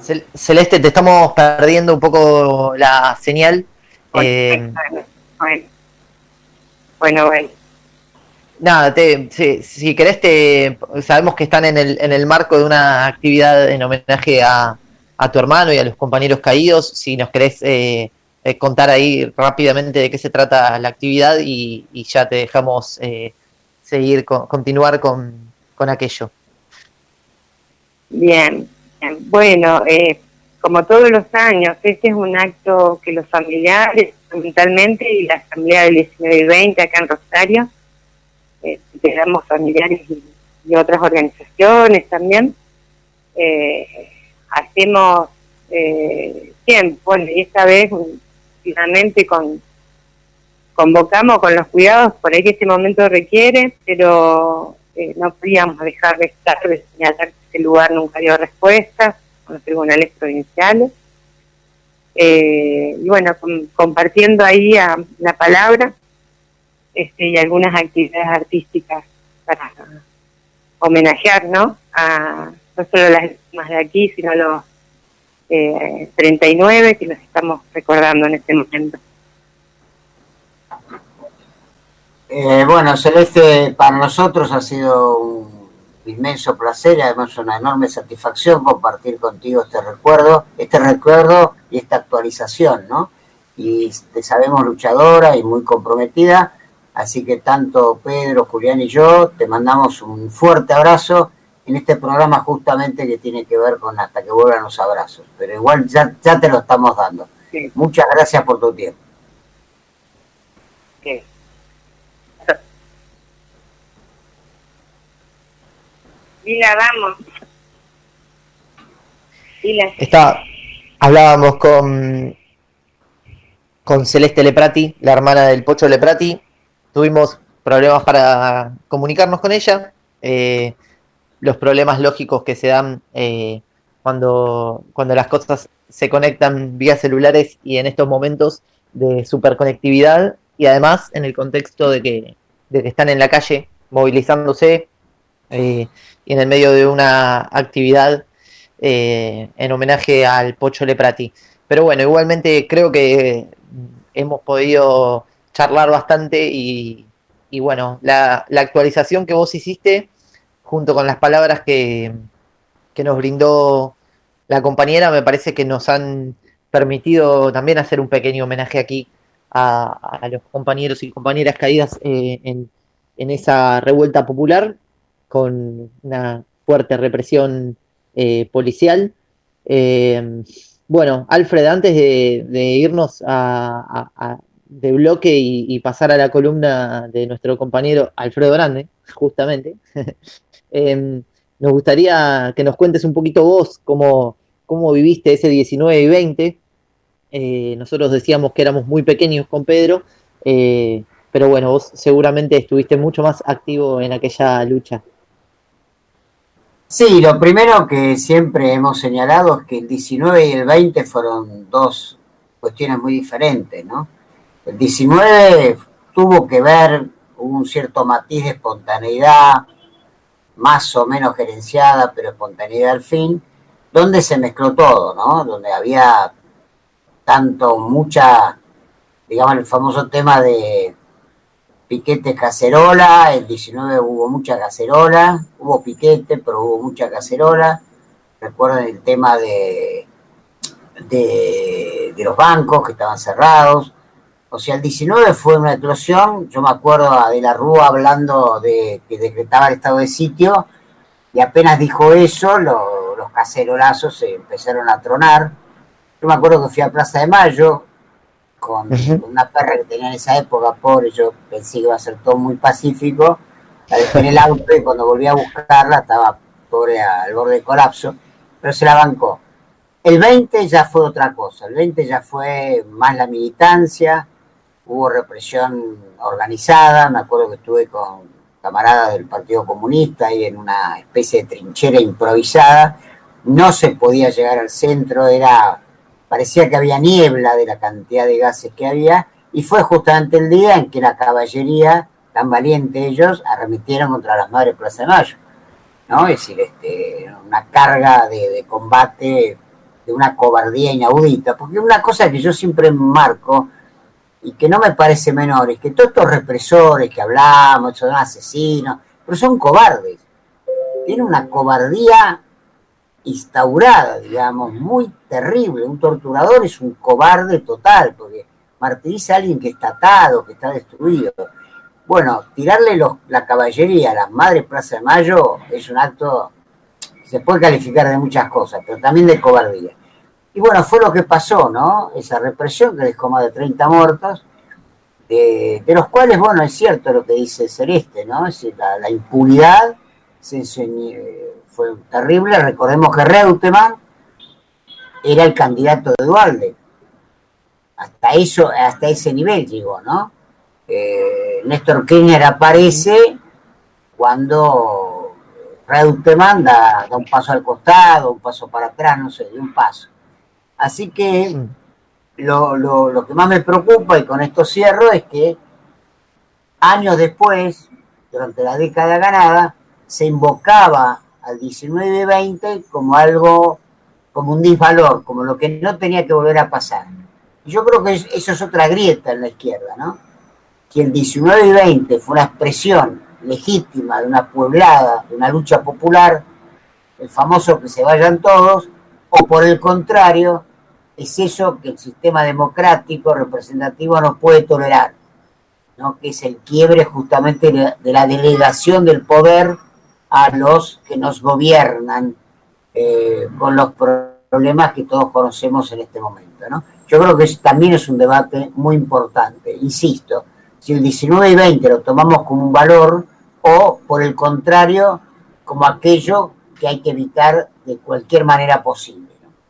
Speaker 6: Celeste, te estamos perdiendo un poco la señal.
Speaker 5: Bueno.
Speaker 6: Nada, si querés, sabemos que están en el marco de una actividad en homenaje a tu hermano y a los compañeros caídos. Si nos querés contar ahí rápidamente de qué se trata la actividad y ya te dejamos continuar con aquello. Bien.
Speaker 5: Bueno, como todos los años, este es un acto que los familiares, fundamentalmente, y la asamblea del 19 y 20 acá en Rosario, tenemos familiares y otras organizaciones también, hacemos siempre, bueno, y esta vez finalmente convocamos con los cuidados por ahí que este momento requiere, pero no podíamos dejar de señalar que este lugar nunca dio respuesta con los tribunales provinciales. Y bueno, compartiendo ahí la palabra y algunas actividades artísticas para homenajear, ¿no? No solo las víctimas de aquí, sino los 39 que los estamos recordando en este momento.
Speaker 4: Bueno, Celeste, para nosotros ha sido un inmenso placer y además una enorme satisfacción compartir contigo este recuerdo y esta actualización, ¿no? Y te sabemos luchadora y muy comprometida, así que tanto Pedro, Julián y yo te mandamos un fuerte abrazo en este programa justamente que tiene que ver con Hasta que vuelvan los abrazos, pero igual ya te lo estamos dando. Sí. Muchas gracias por tu tiempo.
Speaker 5: Sí. Lila, vamos. Lila.
Speaker 6: Hablábamos con Celeste Leprati, la hermana del Pocho Leprati. Tuvimos problemas para comunicarnos con ella. Los problemas lógicos que se dan cuando las cosas se conectan vía celulares y en estos momentos de superconectividad, y además en el contexto de que están en la calle movilizándose y en el medio de una actividad en homenaje al Pocho Leprati. Pero bueno, igualmente creo que hemos podido charlar bastante y bueno, la actualización que vos hiciste junto con las palabras que nos brindó la compañera me parece que nos han permitido también hacer un pequeño homenaje aquí a los compañeros y compañeras caídas en esa revuelta popular con una fuerte represión policial. Bueno, Alfred, antes de irnos de bloque y pasar a la columna de nuestro compañero Alfredo Grande, justamente, nos gustaría que nos cuentes un poquito vos cómo viviste ese 19 y 20. Nosotros decíamos que éramos muy pequeños con Pedro, pero bueno, vos seguramente estuviste mucho más activo en aquella lucha.
Speaker 4: Sí, lo primero que siempre hemos señalado es que el 19 y el 20 fueron dos cuestiones muy diferentes, ¿no? El 19 tuvo que ver, hubo un cierto matiz de espontaneidad, más o menos gerenciada, pero espontaneidad al fin, donde se mezcló todo, ¿no? Donde había mucha, digamos, el famoso tema de piquete cacerola. El 19 hubo mucha cacerola, hubo piquete, pero hubo mucha cacerola. Recuerden el tema de los bancos que estaban cerrados. O sea, el 19 fue una explosión. Yo me acuerdo a De la Rúa hablando de que decretaba el estado de sitio, y apenas dijo eso, los cacerolazos se empezaron a tronar. Yo me acuerdo que fui a Plaza de Mayo con una perra que tenía en esa época, pobre, yo pensé que iba a ser todo muy pacífico. La dejé en el auto y cuando volví a buscarla estaba pobre al borde de colapso, pero se la bancó. El 20 ya fue otra cosa, el 20 ya fue más la militancia, hubo represión organizada. Me acuerdo que estuve con camaradas del Partido Comunista ahí en una especie de trinchera improvisada, no se podía llegar al centro, parecía que había niebla de la cantidad de gases que había, y fue justamente el día en que la caballería, tan valiente ellos, arremetieron contra las Madres Plaza de Mayo, ¿no? Es decir, una carga de combate de una cobardía inaudita, porque una cosa que yo siempre marco y que no me parece menor es que todos estos represores que hablamos, son asesinos, pero son cobardes, tienen una cobardía instaurada, digamos, muy terrible. Un torturador es un cobarde total, porque martiriza a alguien que está atado, que está destruido. Bueno, tirarle la caballería a las madres Plaza de Mayo es un acto que se puede calificar de muchas cosas, pero también de cobardía. Y bueno, fue lo que pasó, ¿no? Esa represión que dejó más de 30 muertos, de los cuales, bueno, es cierto lo que dice Celeste, ¿no? Es decir, la impunidad fue terrible. Recordemos que Reutemann era el candidato de Duhalde. Hasta ese nivel llegó, ¿no? Néstor Kirchner aparece cuando Reutemann da un paso al costado, un paso para atrás, no sé, de un paso. Así que lo que más me preocupa, y con esto cierro, es que años después, durante la década ganada, se invocaba al 19 y 20 como algo, como un disvalor, como lo que no tenía que volver a pasar. Y yo creo que eso es otra grieta en la izquierda, ¿no? Que el 19 y 20 fue una expresión legítima de una pueblada, de una lucha popular, el famoso que se vayan todos, o por el contrario, es eso que el sistema democrático representativo no puede tolerar, ¿no? Que es el quiebre justamente de la delegación del poder a los que nos gobiernan, con los problemas que todos conocemos en este momento, ¿no? Yo creo que también es un debate muy importante, insisto, si el 19 y 20 lo tomamos como un valor o, por el contrario, como aquello que hay que evitar de cualquier manera posible.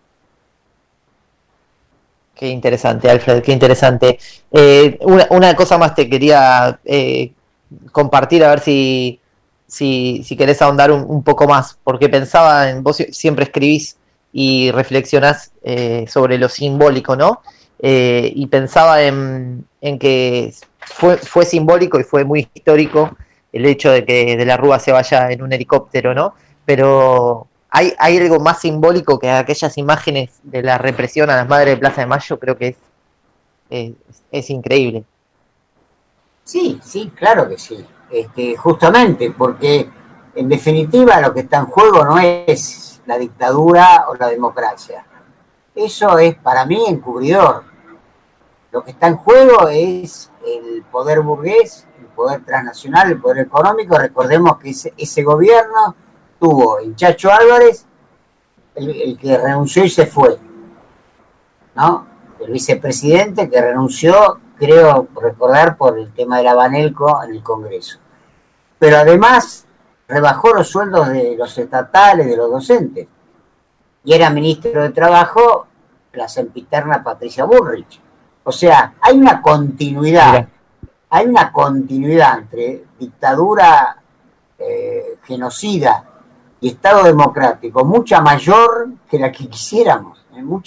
Speaker 6: Qué interesante, Alfred, qué interesante. Una cosa más te quería compartir, a ver si querés ahondar un poco más, porque pensaba en vos siempre escribís y reflexionás sobre lo simbólico, ¿no? Y pensaba en que fue simbólico y fue muy histórico el hecho de que De la Rúa se vaya en un helicóptero, ¿no? Pero hay algo más simbólico que aquellas imágenes de la represión a las madres de Plaza de Mayo. Creo que es increíble.
Speaker 4: Sí, claro que sí. Justamente porque, en definitiva, lo que está en juego no es la dictadura o la democracia. Eso es, para mí, encubridor. Lo que está en juego es el poder burgués, el poder transnacional, el poder económico. Recordemos que ese gobierno tuvo en Chacho Álvarez, el que renunció y se fue, ¿no? El vicepresidente que renunció, creo recordar, por el tema de la Banelco en el Congreso. Pero además rebajó los sueldos de los estatales, de los docentes. Y era ministro de Trabajo la sempiterna Patricia Bullrich. O sea, hay una continuidad. Hay una continuidad entre dictadura genocida y Estado democrático, mucha mayor que la que quisiéramos.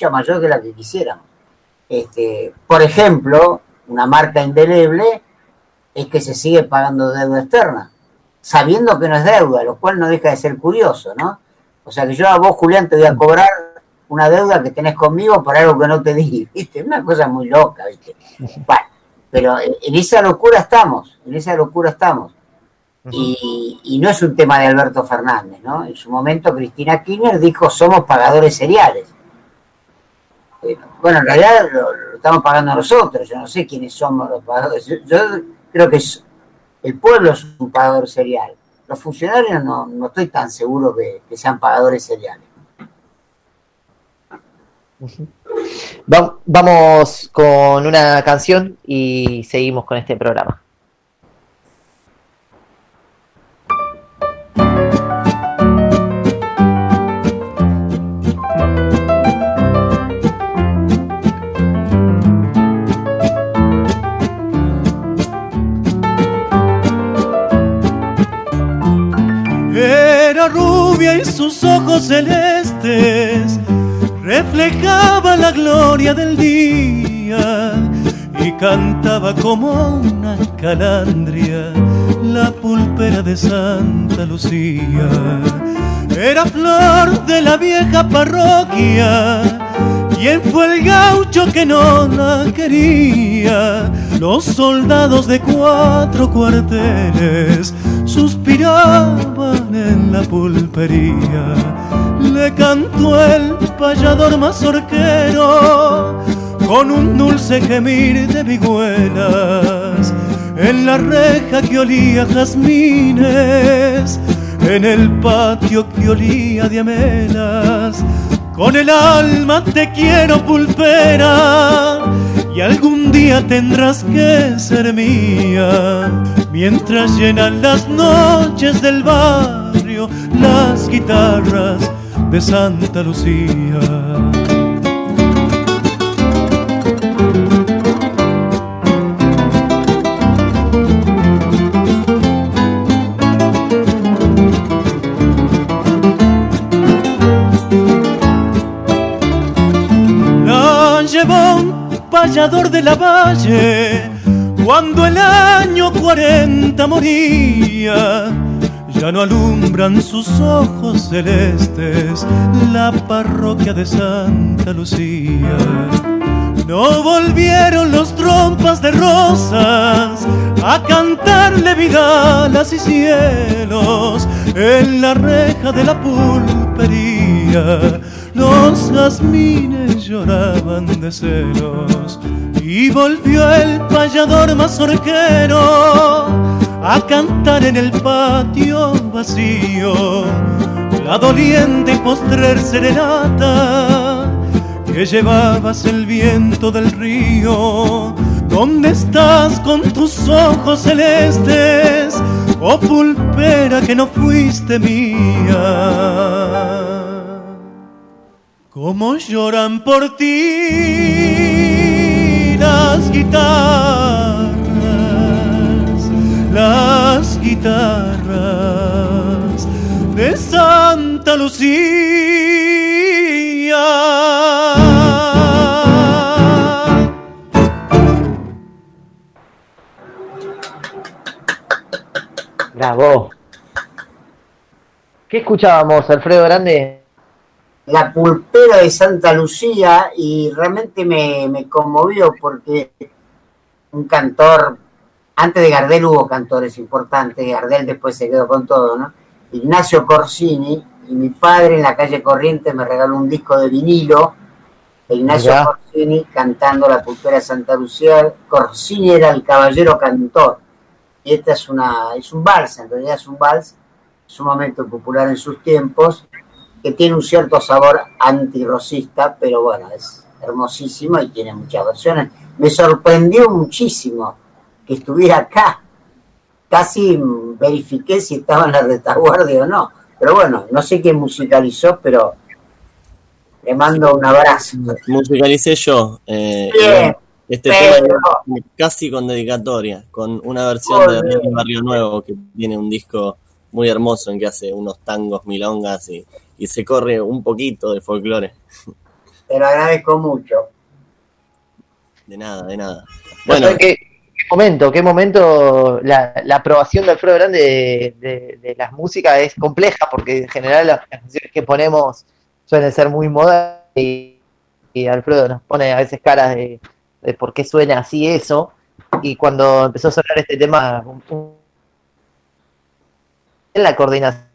Speaker 4: Por ejemplo, una marca indeleble es que se sigue pagando deuda externa, sabiendo que no es deuda, lo cual no deja de ser curioso, ¿no? O sea que yo a vos, Julián, te voy a cobrar una deuda que tenés conmigo por algo que no te di, ¿viste? Una cosa muy loca, ¿viste? Bueno, pero en esa locura estamos. Y no es un tema de Alberto Fernández, ¿no? En su momento Cristina Kirchner dijo: somos pagadores seriales. Bueno, en realidad lo estamos pagando nosotros. Yo no sé quiénes somos los pagadores. Yo creo que el pueblo es un pagador serial. Los funcionarios no estoy tan seguro que sean pagadores seriales.
Speaker 6: Vamos con una canción y seguimos con este programa.
Speaker 8: Era rubia y sus ojos celestes reflejaba la gloria del día, y cantaba como una calandria la pulpera de Santa Lucía. Era flor de la vieja parroquia. ¿Quién fue el gaucho que no la quería? Los soldados de 4 cuarteles suspiraban en la pulpería. Le cantó el payador mazorquero con un dulce gemir de vihuelas en la reja que olía jazmines, en el patio que olía de amelas. Con el alma te quiero, pulpera, y algún día tendrás que ser mía. Mientras llenan las noches del barrio las guitarras de Santa Lucía. Llevó un payador de la valle cuando el año 40 moría. Ya no alumbran sus ojos celestes la parroquia de Santa Lucía. No volvieron los trompas de rosas a cantarle vidalas y cielos en la reja de la pulpería. Los jazmines lloraban de celos y volvió el payador mazorquero a cantar en el patio vacío la doliente y postrer serenata que llevabas el viento del río. ¿Dónde estás con tus ojos celestes, oh pulpera que no fuiste mía? Cómo lloran por ti las guitarras de Santa Lucía.
Speaker 6: Bravo. ¿Qué escuchábamos, Alfredo Grande?
Speaker 4: La pulpera de Santa Lucía, y realmente me conmovió porque un cantor, antes de Gardel hubo cantores importantes, Gardel después se quedó con todo, ¿no? Ignacio Corsini, y mi padre en la calle Corrientes me regaló un disco de vinilo de Ignacio Corsini cantando la pulpera de Santa Lucía. Corsini era el caballero cantor, y esta es un vals, en realidad es un vals sumamente popular en sus tiempos, que tiene un cierto sabor antirrosista, pero bueno, es hermosísimo y tiene muchas versiones. Me sorprendió muchísimo que estuviera acá. Casi verifiqué si estaba en la retaguardia o no. Pero bueno, no sé quién musicalizó, pero le mando un abrazo.
Speaker 10: Musicalicé yo.
Speaker 4: Bien,
Speaker 10: este tema casi con dedicatoria, con una versión de Barrio Nuevo, que tiene un disco muy hermoso en que hace unos tangos, milongas y se corre un poquito de folclore.
Speaker 4: Te lo agradezco mucho.
Speaker 10: De nada. Bueno,
Speaker 6: ¿Qué momento la aprobación de Alfredo Grande de las músicas es compleja, porque en general las canciones que ponemos suelen ser muy modernas y Alfredo nos pone a veces caras de por qué suena así eso, y cuando empezó a sonar este tema en la coordinación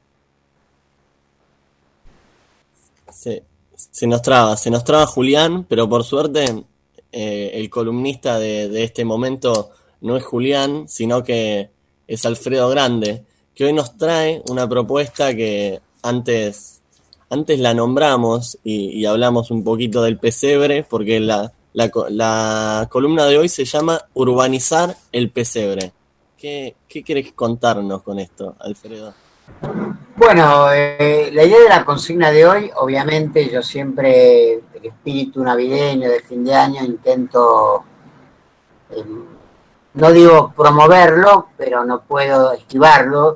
Speaker 10: se nos traba Julián, pero por suerte el columnista de este momento no es Julián, sino que es Alfredo Grande, que hoy nos trae una propuesta que antes la nombramos y hablamos un poquito del pesebre, porque la columna de hoy se llama Urbanizar el pesebre. ¿Qué querés contarnos con esto, Alfredo?
Speaker 4: Bueno, la idea de la consigna de hoy, obviamente yo siempre, el espíritu navideño de fin de año, intento, no digo promoverlo, pero no puedo esquivarlo.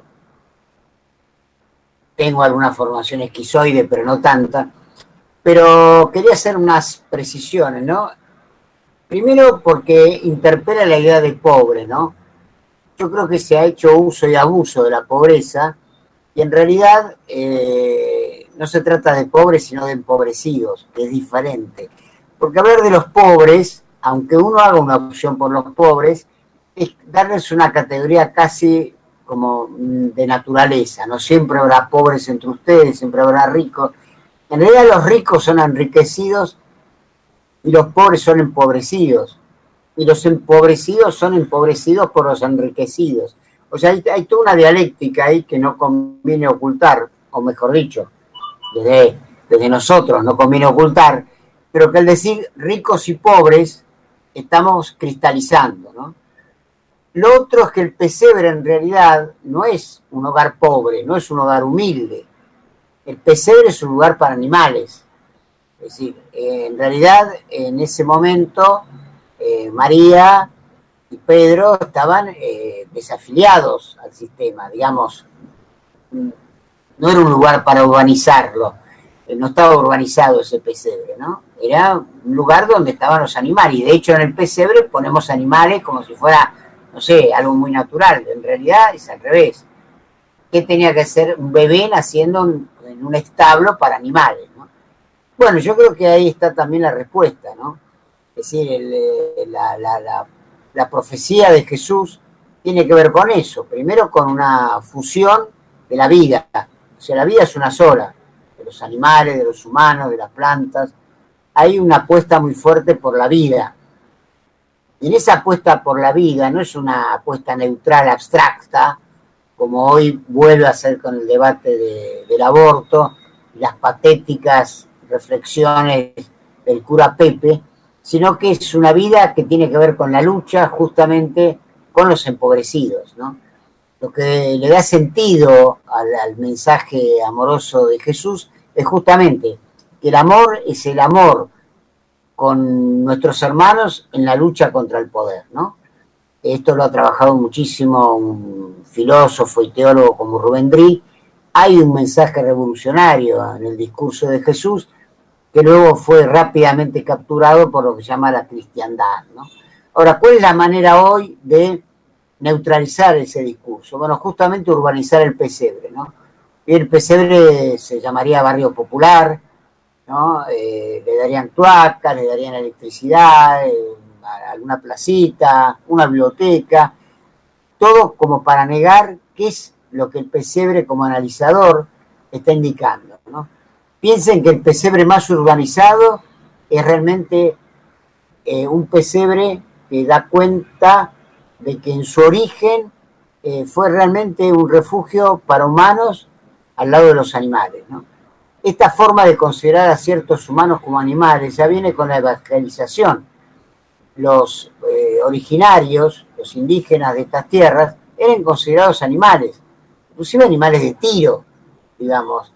Speaker 4: Tengo alguna formación esquizoide, pero no tanta. Pero quería hacer unas precisiones, ¿no? Primero porque interpela la idea de pobre, ¿no? Yo creo que se ha hecho uso y abuso de la pobreza y en realidad no se trata de pobres sino de empobrecidos, que es diferente. Porque hablar de los pobres, aunque uno haga una opción por los pobres, es darles una categoría casi como de naturaleza. No siempre habrá pobres entre ustedes, siempre habrá ricos. En realidad los ricos son enriquecidos y los pobres son empobrecidos. Y los empobrecidos son empobrecidos por los enriquecidos. O sea, hay toda una dialéctica ahí que no conviene ocultar, o mejor dicho, desde nosotros no conviene ocultar, pero que al decir ricos y pobres estamos cristalizando, ¿no? Lo otro es que el pesebre en realidad no es un hogar pobre, no es un hogar humilde. El pesebre es un lugar para animales. Es decir, en realidad en ese momento María y Pedro estaban desafiliados al sistema, digamos, no era un lugar para urbanizarlo, no estaba urbanizado ese pesebre, ¿no? Era un lugar donde estaban los animales, y de hecho en el pesebre ponemos animales como si fuera, no sé, algo muy natural, en realidad es al revés. ¿Qué tenía que hacer un bebé naciendo en un establo para animales, ¿no? Bueno, yo creo que ahí está también la respuesta, ¿no? Es decir, la profecía de Jesús tiene que ver con eso. Primero con una fusión de la vida. O sea, la vida es una sola. De los animales, de los humanos, de las plantas. Hay una apuesta muy fuerte por la vida. Y en esa apuesta por la vida no es una apuesta neutral, abstracta, como hoy vuelve a ser con el debate del aborto y las patéticas reflexiones del cura Pepe, sino que es una vida que tiene que ver con la lucha justamente con los empobrecidos, ¿no? Lo que le da sentido al mensaje amoroso de Jesús es justamente que el amor es el amor con nuestros hermanos en la lucha contra el poder, ¿no? Esto lo ha trabajado muchísimo un filósofo y teólogo como Rubén Drí. Hay un mensaje revolucionario en el discurso de Jesús que luego fue rápidamente capturado por lo que se llama la cristiandad, ¿no? Ahora, ¿cuál es la manera hoy de neutralizar ese discurso? Bueno, justamente urbanizar el pesebre, ¿no? Y el pesebre se llamaría barrio popular, ¿no? Le darían cloacas, le darían electricidad, alguna placita, una biblioteca, todo como para negar qué es lo que el pesebre como analizador está indicando, ¿no? Piensen que el pesebre más urbanizado es realmente un pesebre que da cuenta de que en su origen fue realmente un refugio para humanos al lado de los animales, ¿no? Esta forma de considerar a ciertos humanos como animales ya viene con la evangelización. Los originarios, los indígenas de estas tierras, eran considerados animales, inclusive animales de tiro, digamos.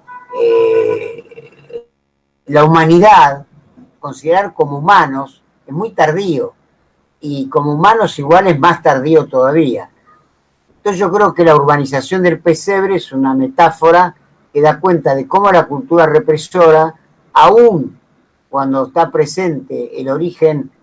Speaker 4: La humanidad, considerar como humanos, es muy tardío, y como humanos igual es más tardío todavía. Entonces yo creo que la urbanización del pesebre es una metáfora que da cuenta de cómo la cultura represora, aún cuando está presente el origen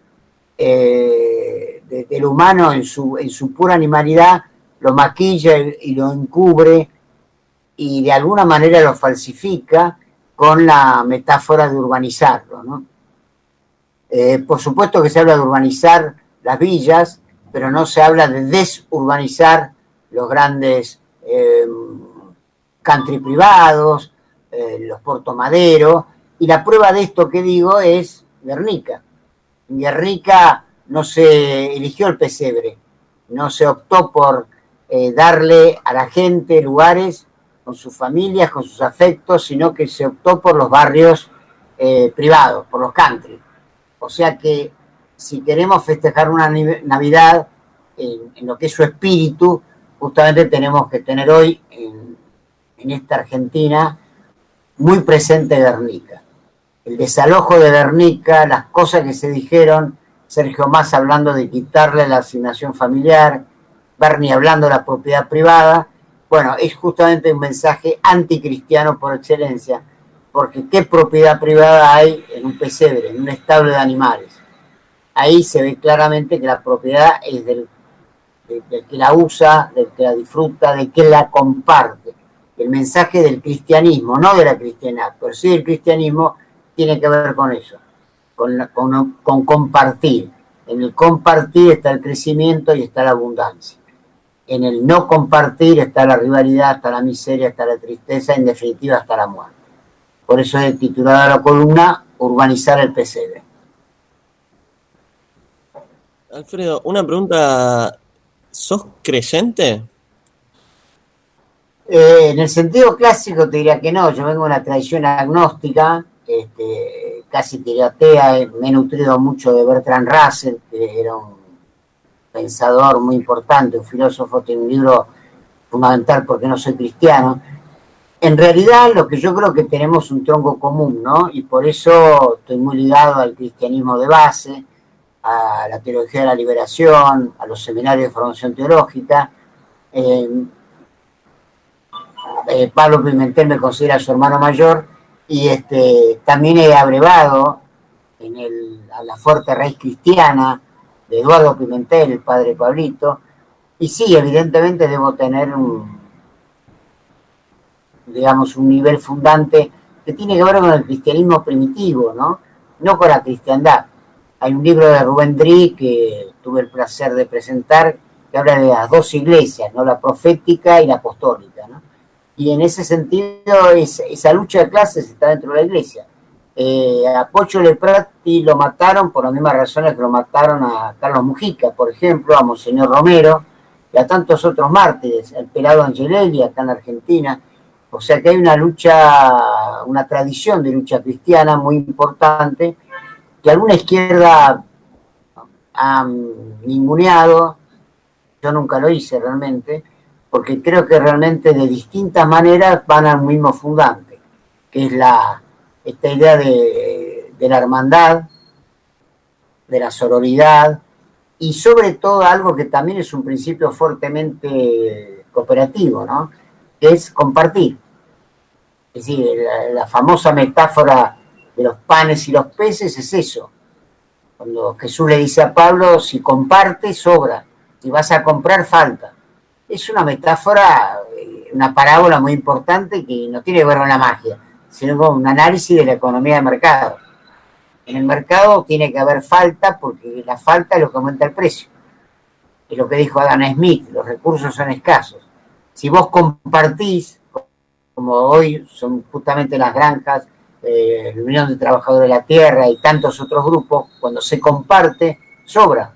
Speaker 4: del humano en su pura animalidad, lo maquilla y lo encubre y de alguna manera lo falsifica con la metáfora de urbanizarlo, ¿no? Por supuesto que se habla de urbanizar las villas, pero no se habla de desurbanizar los grandes country privados, los portomaderos, y la prueba de esto que digo es Guernica. En Guernica no se eligió el pesebre, no se optó por darle a la gente lugares con sus familias, con sus afectos, sino que se optó por los barrios privados, por los country. O sea que si queremos festejar una Navidad en lo que es su espíritu, justamente tenemos que tener hoy en esta Argentina muy presente Guernica. El desalojo de Guernica, las cosas que se dijeron, Sergio Massa hablando de quitarle la asignación familiar, Bernie hablando de la propiedad privada, bueno, es justamente un mensaje anticristiano por excelencia, porque ¿qué propiedad privada hay en un pesebre, en un establo de animales? ahí se ve claramente que la propiedad es del que la usa, del que la disfruta, del que la comparte. El mensaje del cristianismo, no de la cristiandad, pero sí del cristianismo, tiene que ver con eso, con compartir. En el compartir está el crecimiento y está la abundancia. En el no compartir está la rivalidad, está la miseria, está la tristeza, en definitiva está la muerte. Por eso he titulado la columna Urbanizar el pesebre.
Speaker 10: Alfredo, una pregunta. ¿Sos creyente?
Speaker 4: En el sentido clásico te diría que no. Yo vengo de una tradición agnóstica, casi que atea. Me he nutrido mucho de Bertrand Russell, que era un pensador muy importante, un filósofo. Tiene un libro fundamental, Porque no soy cristiano. En realidad, lo que yo creo que tenemos un tronco común, ¿no? Y por eso estoy muy ligado al cristianismo de base, a la teología de la liberación, a los seminarios de formación teológica. Pablo Pimentel me considera su hermano mayor, y también he abrevado a la fuerte raíz cristiana de Eduardo Pimentel, el padre Pablito, y sí, evidentemente debo tener un nivel fundante que tiene que ver con el cristianismo primitivo, no con la cristiandad. Hay un libro de Rubén Drí que tuve el placer de presentar, que habla de las dos iglesias, ¿no? La profética y la apostólica, ¿no? Y en ese sentido, esa lucha de clases está dentro de la iglesia. A Pocho Leprati lo mataron por las mismas razones que lo mataron a Carlos Mujica, por ejemplo, a Monseñor Romero, y a tantos otros mártires, el Pelado Angelelli acá en Argentina. O sea que hay una lucha, una tradición de lucha cristiana muy importante, que alguna izquierda ha ninguneado. Yo nunca lo hice realmente, porque creo que realmente de distintas maneras van al mismo fundante, que es esta idea de la hermandad, de la sororidad, y sobre todo algo que también es un principio fuertemente cooperativo, ¿no? Que es compartir. Es decir, la famosa metáfora de los panes y los peces es eso. Cuando Jesús le dice a Pablo, si compartes, sobra, si vas a comprar, falta. Es una metáfora, una parábola muy importante que no tiene que ver con la magia, sino con un análisis de la economía de mercado. En el mercado tiene que haber falta, porque la falta es lo que aumenta el precio. Es lo que dijo Adam Smith, los recursos son escasos. Si vos compartís, como hoy son justamente las granjas, la Unión de Trabajadores de la Tierra y tantos otros grupos, cuando se comparte, sobra.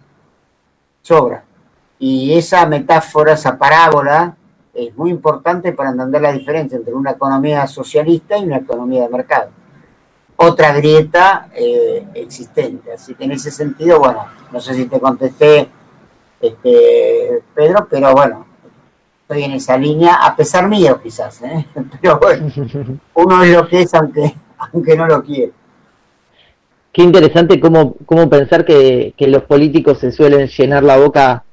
Speaker 4: Y esa metáfora, esa parábola, es muy importante para entender la diferencia entre una economía socialista y una economía de mercado. Otra grieta existente. Así que en ese sentido, bueno, no sé si te contesté, Pedro, pero bueno, estoy en esa línea, a pesar mío quizás, pero bueno, uno es lo que es aunque no lo quiere.
Speaker 6: Qué interesante cómo pensar que los políticos se suelen llenar la boca.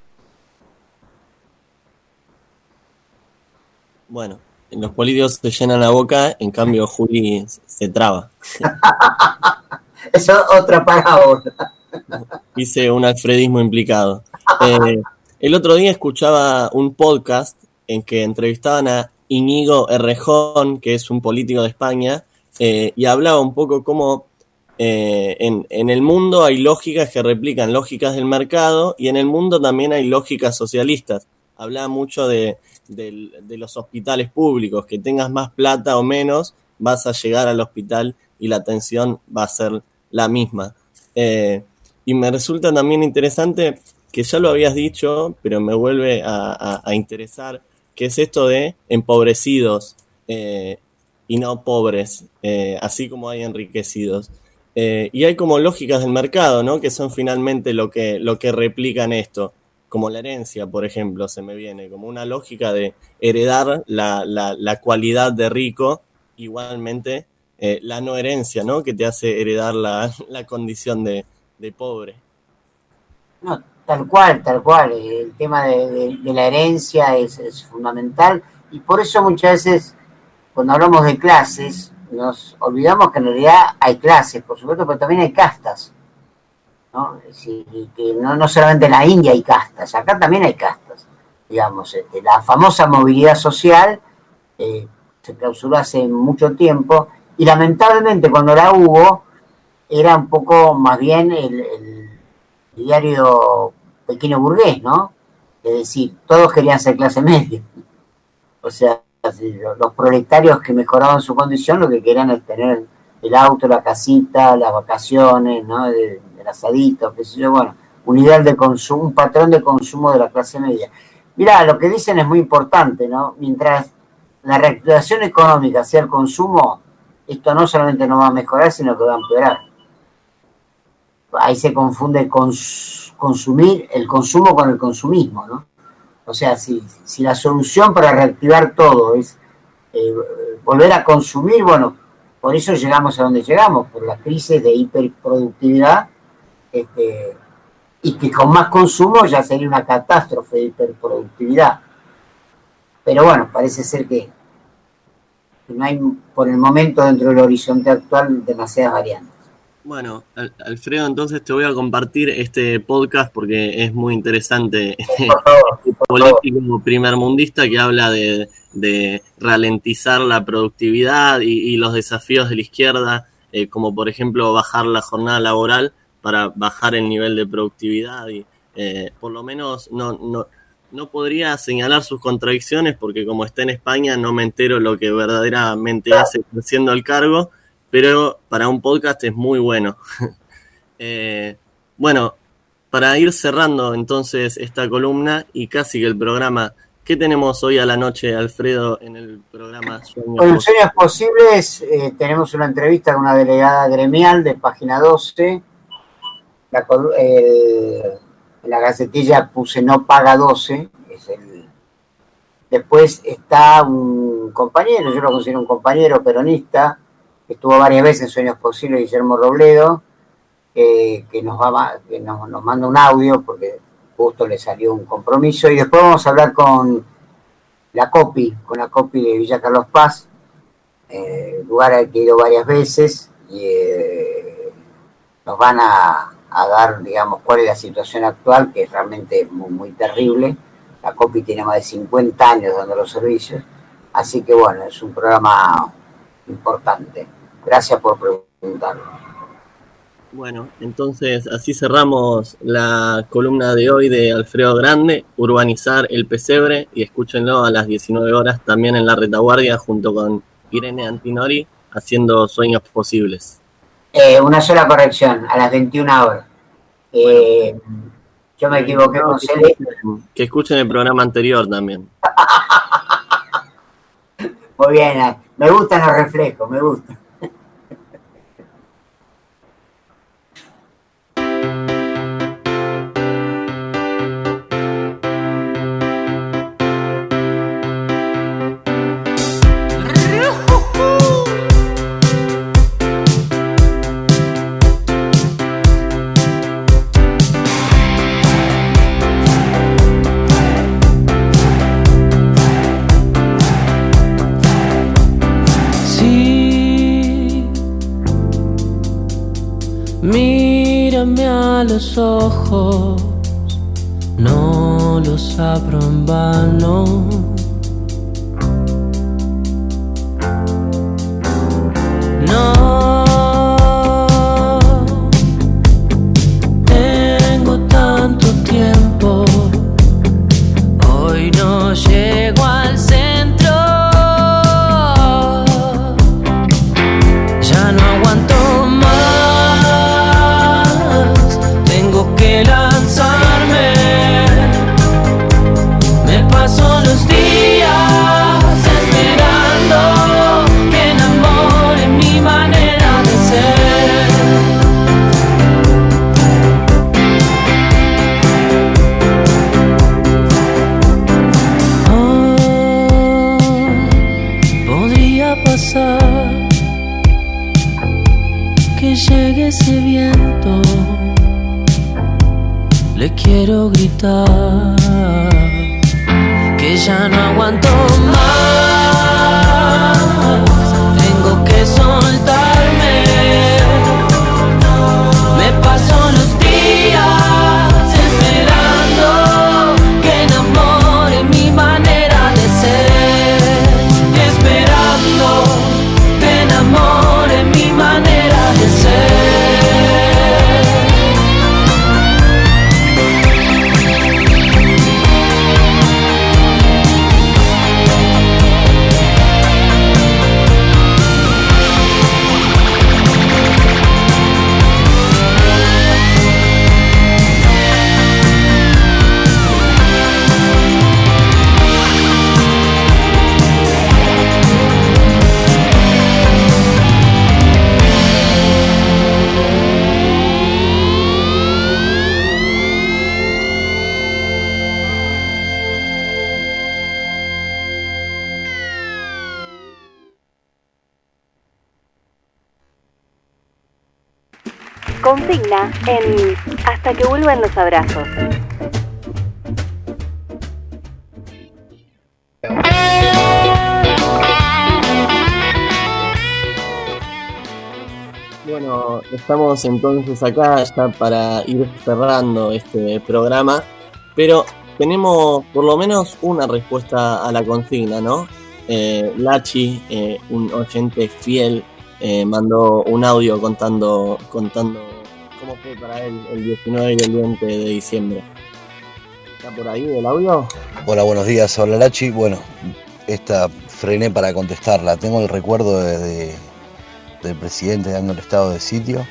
Speaker 10: Bueno, los políticos se llenan la boca, en cambio Juli se traba.
Speaker 4: Eso es otra parábola.
Speaker 10: Hice un alfredismo implicado. El otro día escuchaba un podcast en que entrevistaban a Íñigo Errejón, que es un político de España, y hablaba un poco cómo en el mundo hay lógicas que replican lógicas del mercado, y en el mundo también hay lógicas socialistas. Hablaba mucho de los hospitales públicos, que tengas más plata o menos, vas a llegar al hospital y la atención va a ser la misma. Y me resulta también interesante, que ya lo habías dicho, pero me vuelve a interesar, que es esto de empobrecidos y no pobres, así como hay enriquecidos. Y hay como lógicas del mercado, ¿no? Que son finalmente lo que replican esto. Como la herencia, por ejemplo, se me viene como una lógica de heredar la cualidad de rico, igualmente la no herencia, ¿no? Que te hace heredar la condición de pobre.
Speaker 4: No, tal cual. El tema de la herencia es fundamental, y por eso muchas veces cuando hablamos de clases nos olvidamos que en realidad hay clases, por supuesto, pero también hay castas. ¿no? Sí, y que no solamente en la India hay castas, acá también hay castas, digamos. La famosa movilidad social se clausuró hace mucho tiempo y lamentablemente cuando la hubo era un poco más bien el diario pequeño burgués, ¿no? Es decir, todos querían ser clase media. O sea, los proletarios que mejoraban su condición lo que querían es tener el auto, la casita, las vacaciones, ¿no? El asadito, qué sé yo, bueno, un ideal de consumo, un patrón de consumo de la clase media. Mirá, lo que dicen es muy importante, ¿no? Mientras la reactivación económica sea el consumo, esto no solamente no va a mejorar, sino que va a empeorar. Ahí se confunde consumir el consumo con el consumismo, ¿no? O sea, si la solución para reactivar todo es volver a consumir, bueno, por eso llegamos a donde llegamos, por la crisis de hiperproductividad, y que con más consumo ya sería una catástrofe de hiperproductividad. Pero bueno, parece ser que no hay por el momento dentro del horizonte actual demasiadas variantes.
Speaker 10: Bueno, Alfredo, entonces te voy a compartir este podcast porque es muy interesante. Político primermundista que habla de ralentizar la productividad y los desafíos de la izquierda, como por ejemplo bajar la jornada laboral para bajar el nivel de productividad. Y por lo menos no podría señalar sus contradicciones porque como está en España no me entero lo que verdaderamente hace ejerciendo el cargo. Pero para un podcast es muy bueno. Bueno, para ir cerrando entonces esta columna y casi que el programa, ¿qué tenemos hoy a la noche, Alfredo, en el programa Sueños
Speaker 4: Posibles? Sueños Posibles tenemos una entrevista con una delegada gremial de Página 12. En la gacetilla puse no paga 12. Después está un compañero, yo lo considero un compañero peronista, que estuvo varias veces en Sueños Posibles, Guillermo Robledo, que nos manda un audio porque justo le salió un compromiso. Y después vamos a hablar con la COPI de Villa Carlos Paz, lugar al que he ido varias veces, y nos van a dar, digamos, cuál es la situación actual, que es realmente muy, muy terrible. La COPI tiene más de 50 años dando los servicios, así que bueno, es un programa importante. Gracias por preguntarlo.
Speaker 10: Bueno, entonces así cerramos la columna de hoy de Alfredo Grande, Urbanizar el Pesebre, y escúchenlo a las 19 horas también en La Retaguardia junto con Irene Antinori haciendo Sueños Posibles.
Speaker 4: Una sola corrección, a las 21 horas. Yo me equivoqué con Cele.
Speaker 10: Que escuchen el programa anterior también.
Speaker 4: Muy bien, me gustan los reflejos, me gustan.
Speaker 21: Mírame a los ojos, no los abro en vano. No tengo tanto tiempo, hoy no llego al centro, ya no aguanto más. Que lanzarme, me paso los días esperando que enamore mi manera de ser. Podría pasar que llegue ese viento. Le quiero gritar que ya no aguanto más, tengo que soltarme, me paso los días
Speaker 16: consigna en Hasta que vuelvan los abrazos.
Speaker 10: Bueno, estamos entonces acá ya para ir cerrando este programa, pero tenemos por lo menos una respuesta a la consigna, ¿no? Lachi, un oyente fiel, mandó un audio contando cómo fue para él el 19 y el 20 de diciembre. ¿Está por ahí el audio?
Speaker 9: Hola, buenos días, hola Lachi. Bueno, esta frené para contestarla. Tengo el recuerdo del presidente dando el estado de sitio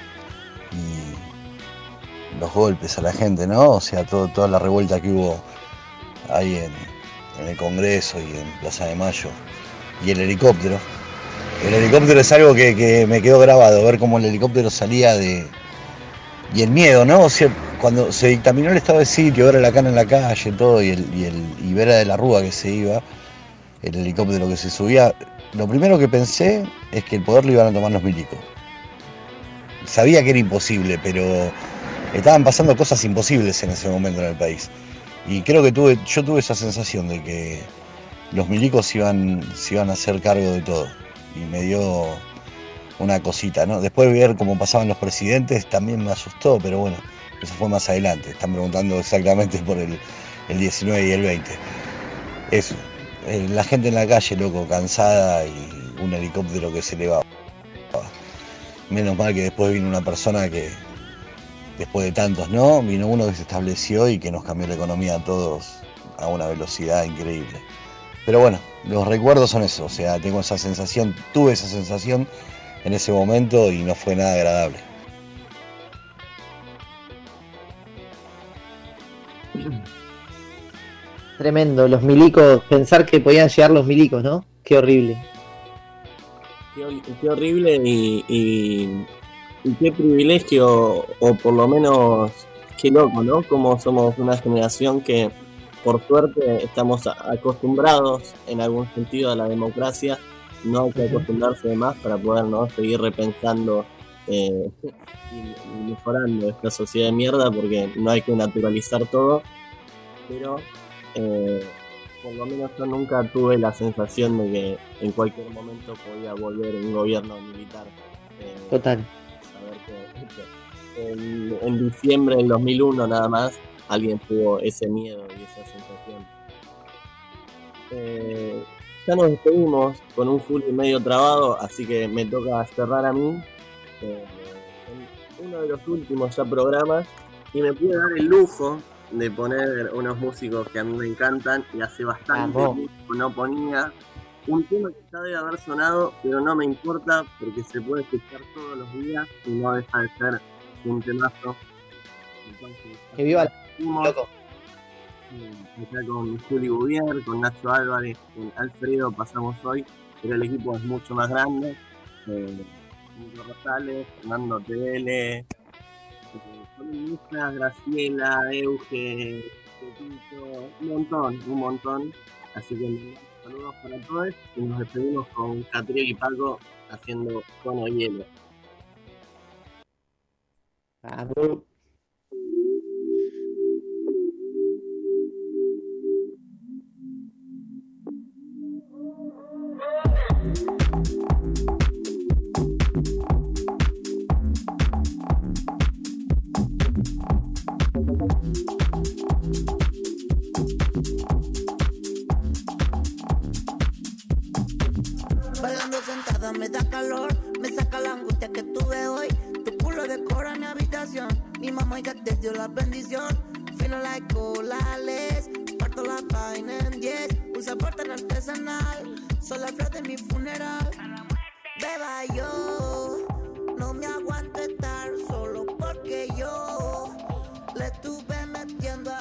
Speaker 9: y los golpes a la gente, ¿no? O sea, toda la revuelta que hubo ahí en el Congreso y en Plaza de Mayo. Y el helicóptero. El helicóptero es algo que me quedó grabado, ver cómo el helicóptero salía y el miedo, ¿no? O sea, cuando se dictaminó el estado de sitio, ver a la cana en la calle, todo, y ver a De la Rúa que se iba, el helicóptero que se subía, lo primero que pensé es que el poder lo iban a tomar los milicos. Sabía que era imposible, pero estaban pasando cosas imposibles en ese momento en el país. Y creo que yo tuve esa sensación de que los milicos se iban a hacer cargo de todo. Y me dio una cosita, ¿no? Después de ver cómo pasaban los presidentes también me asustó, pero bueno, eso fue más adelante. Están preguntando exactamente por el 19 y el 20. Eso, la gente en la calle, loco, cansada y un helicóptero que se elevaba. Menos mal que después vino una persona que, después de tantos, ¿no? Vino uno que se estableció y que nos cambió la economía a todos a una velocidad increíble. Pero bueno, los recuerdos son eso, o sea, tuve esa sensación en ese momento y no fue nada agradable.
Speaker 6: Tremendo, los milicos, pensar que podían llegar los milicos, ¿no? Qué horrible.
Speaker 10: Qué horrible y qué privilegio, o por lo menos qué loco, ¿no? Como somos una generación que por suerte estamos acostumbrados en algún sentido a la democracia. No hay que acostumbrarse de más para poder, ¿no?, seguir repensando y mejorando esta sociedad de mierda, porque no hay que naturalizar todo, pero por lo menos yo nunca tuve la sensación de que en cualquier momento podía volver un gobierno militar.
Speaker 6: Total.
Speaker 10: Saber que en diciembre del 2001 nada más alguien tuvo ese miedo y esa sensación. Ya nos despedimos con un Juli medio trabado, así que me toca cerrar a mí en uno de los últimos ya programas, y me pude dar el lujo de poner unos músicos que a mí me encantan y hace bastante tiempo no ponía. Un tema que ya debe haber sonado, pero no me importa porque se puede escuchar todos los días y no deja de ser un temazo. Entonces,
Speaker 6: que viva la
Speaker 10: loco. Acá con Juli Bouvier, con Nacho Álvarez, con Alfredo pasamos hoy, pero el equipo es mucho más grande. Nico Rosales, Fernando TL, columnistas, Graciela, Euge, Pepito, un montón. Así que saludos para todos y nos despedimos con Catriel y Paco haciendo Cono Hielo.
Speaker 3: Bailando sentada me da calor, me saca la angustia que tuve hoy. Tu culo decora mi habitación, mi mamá ya te dio la bendición. Fino like colales, parto la vaina en 10. Usa tan artesanal, son la flor de mi funeral. Beba yo, no me aguanto estar solo porque yo le estuve metiendo a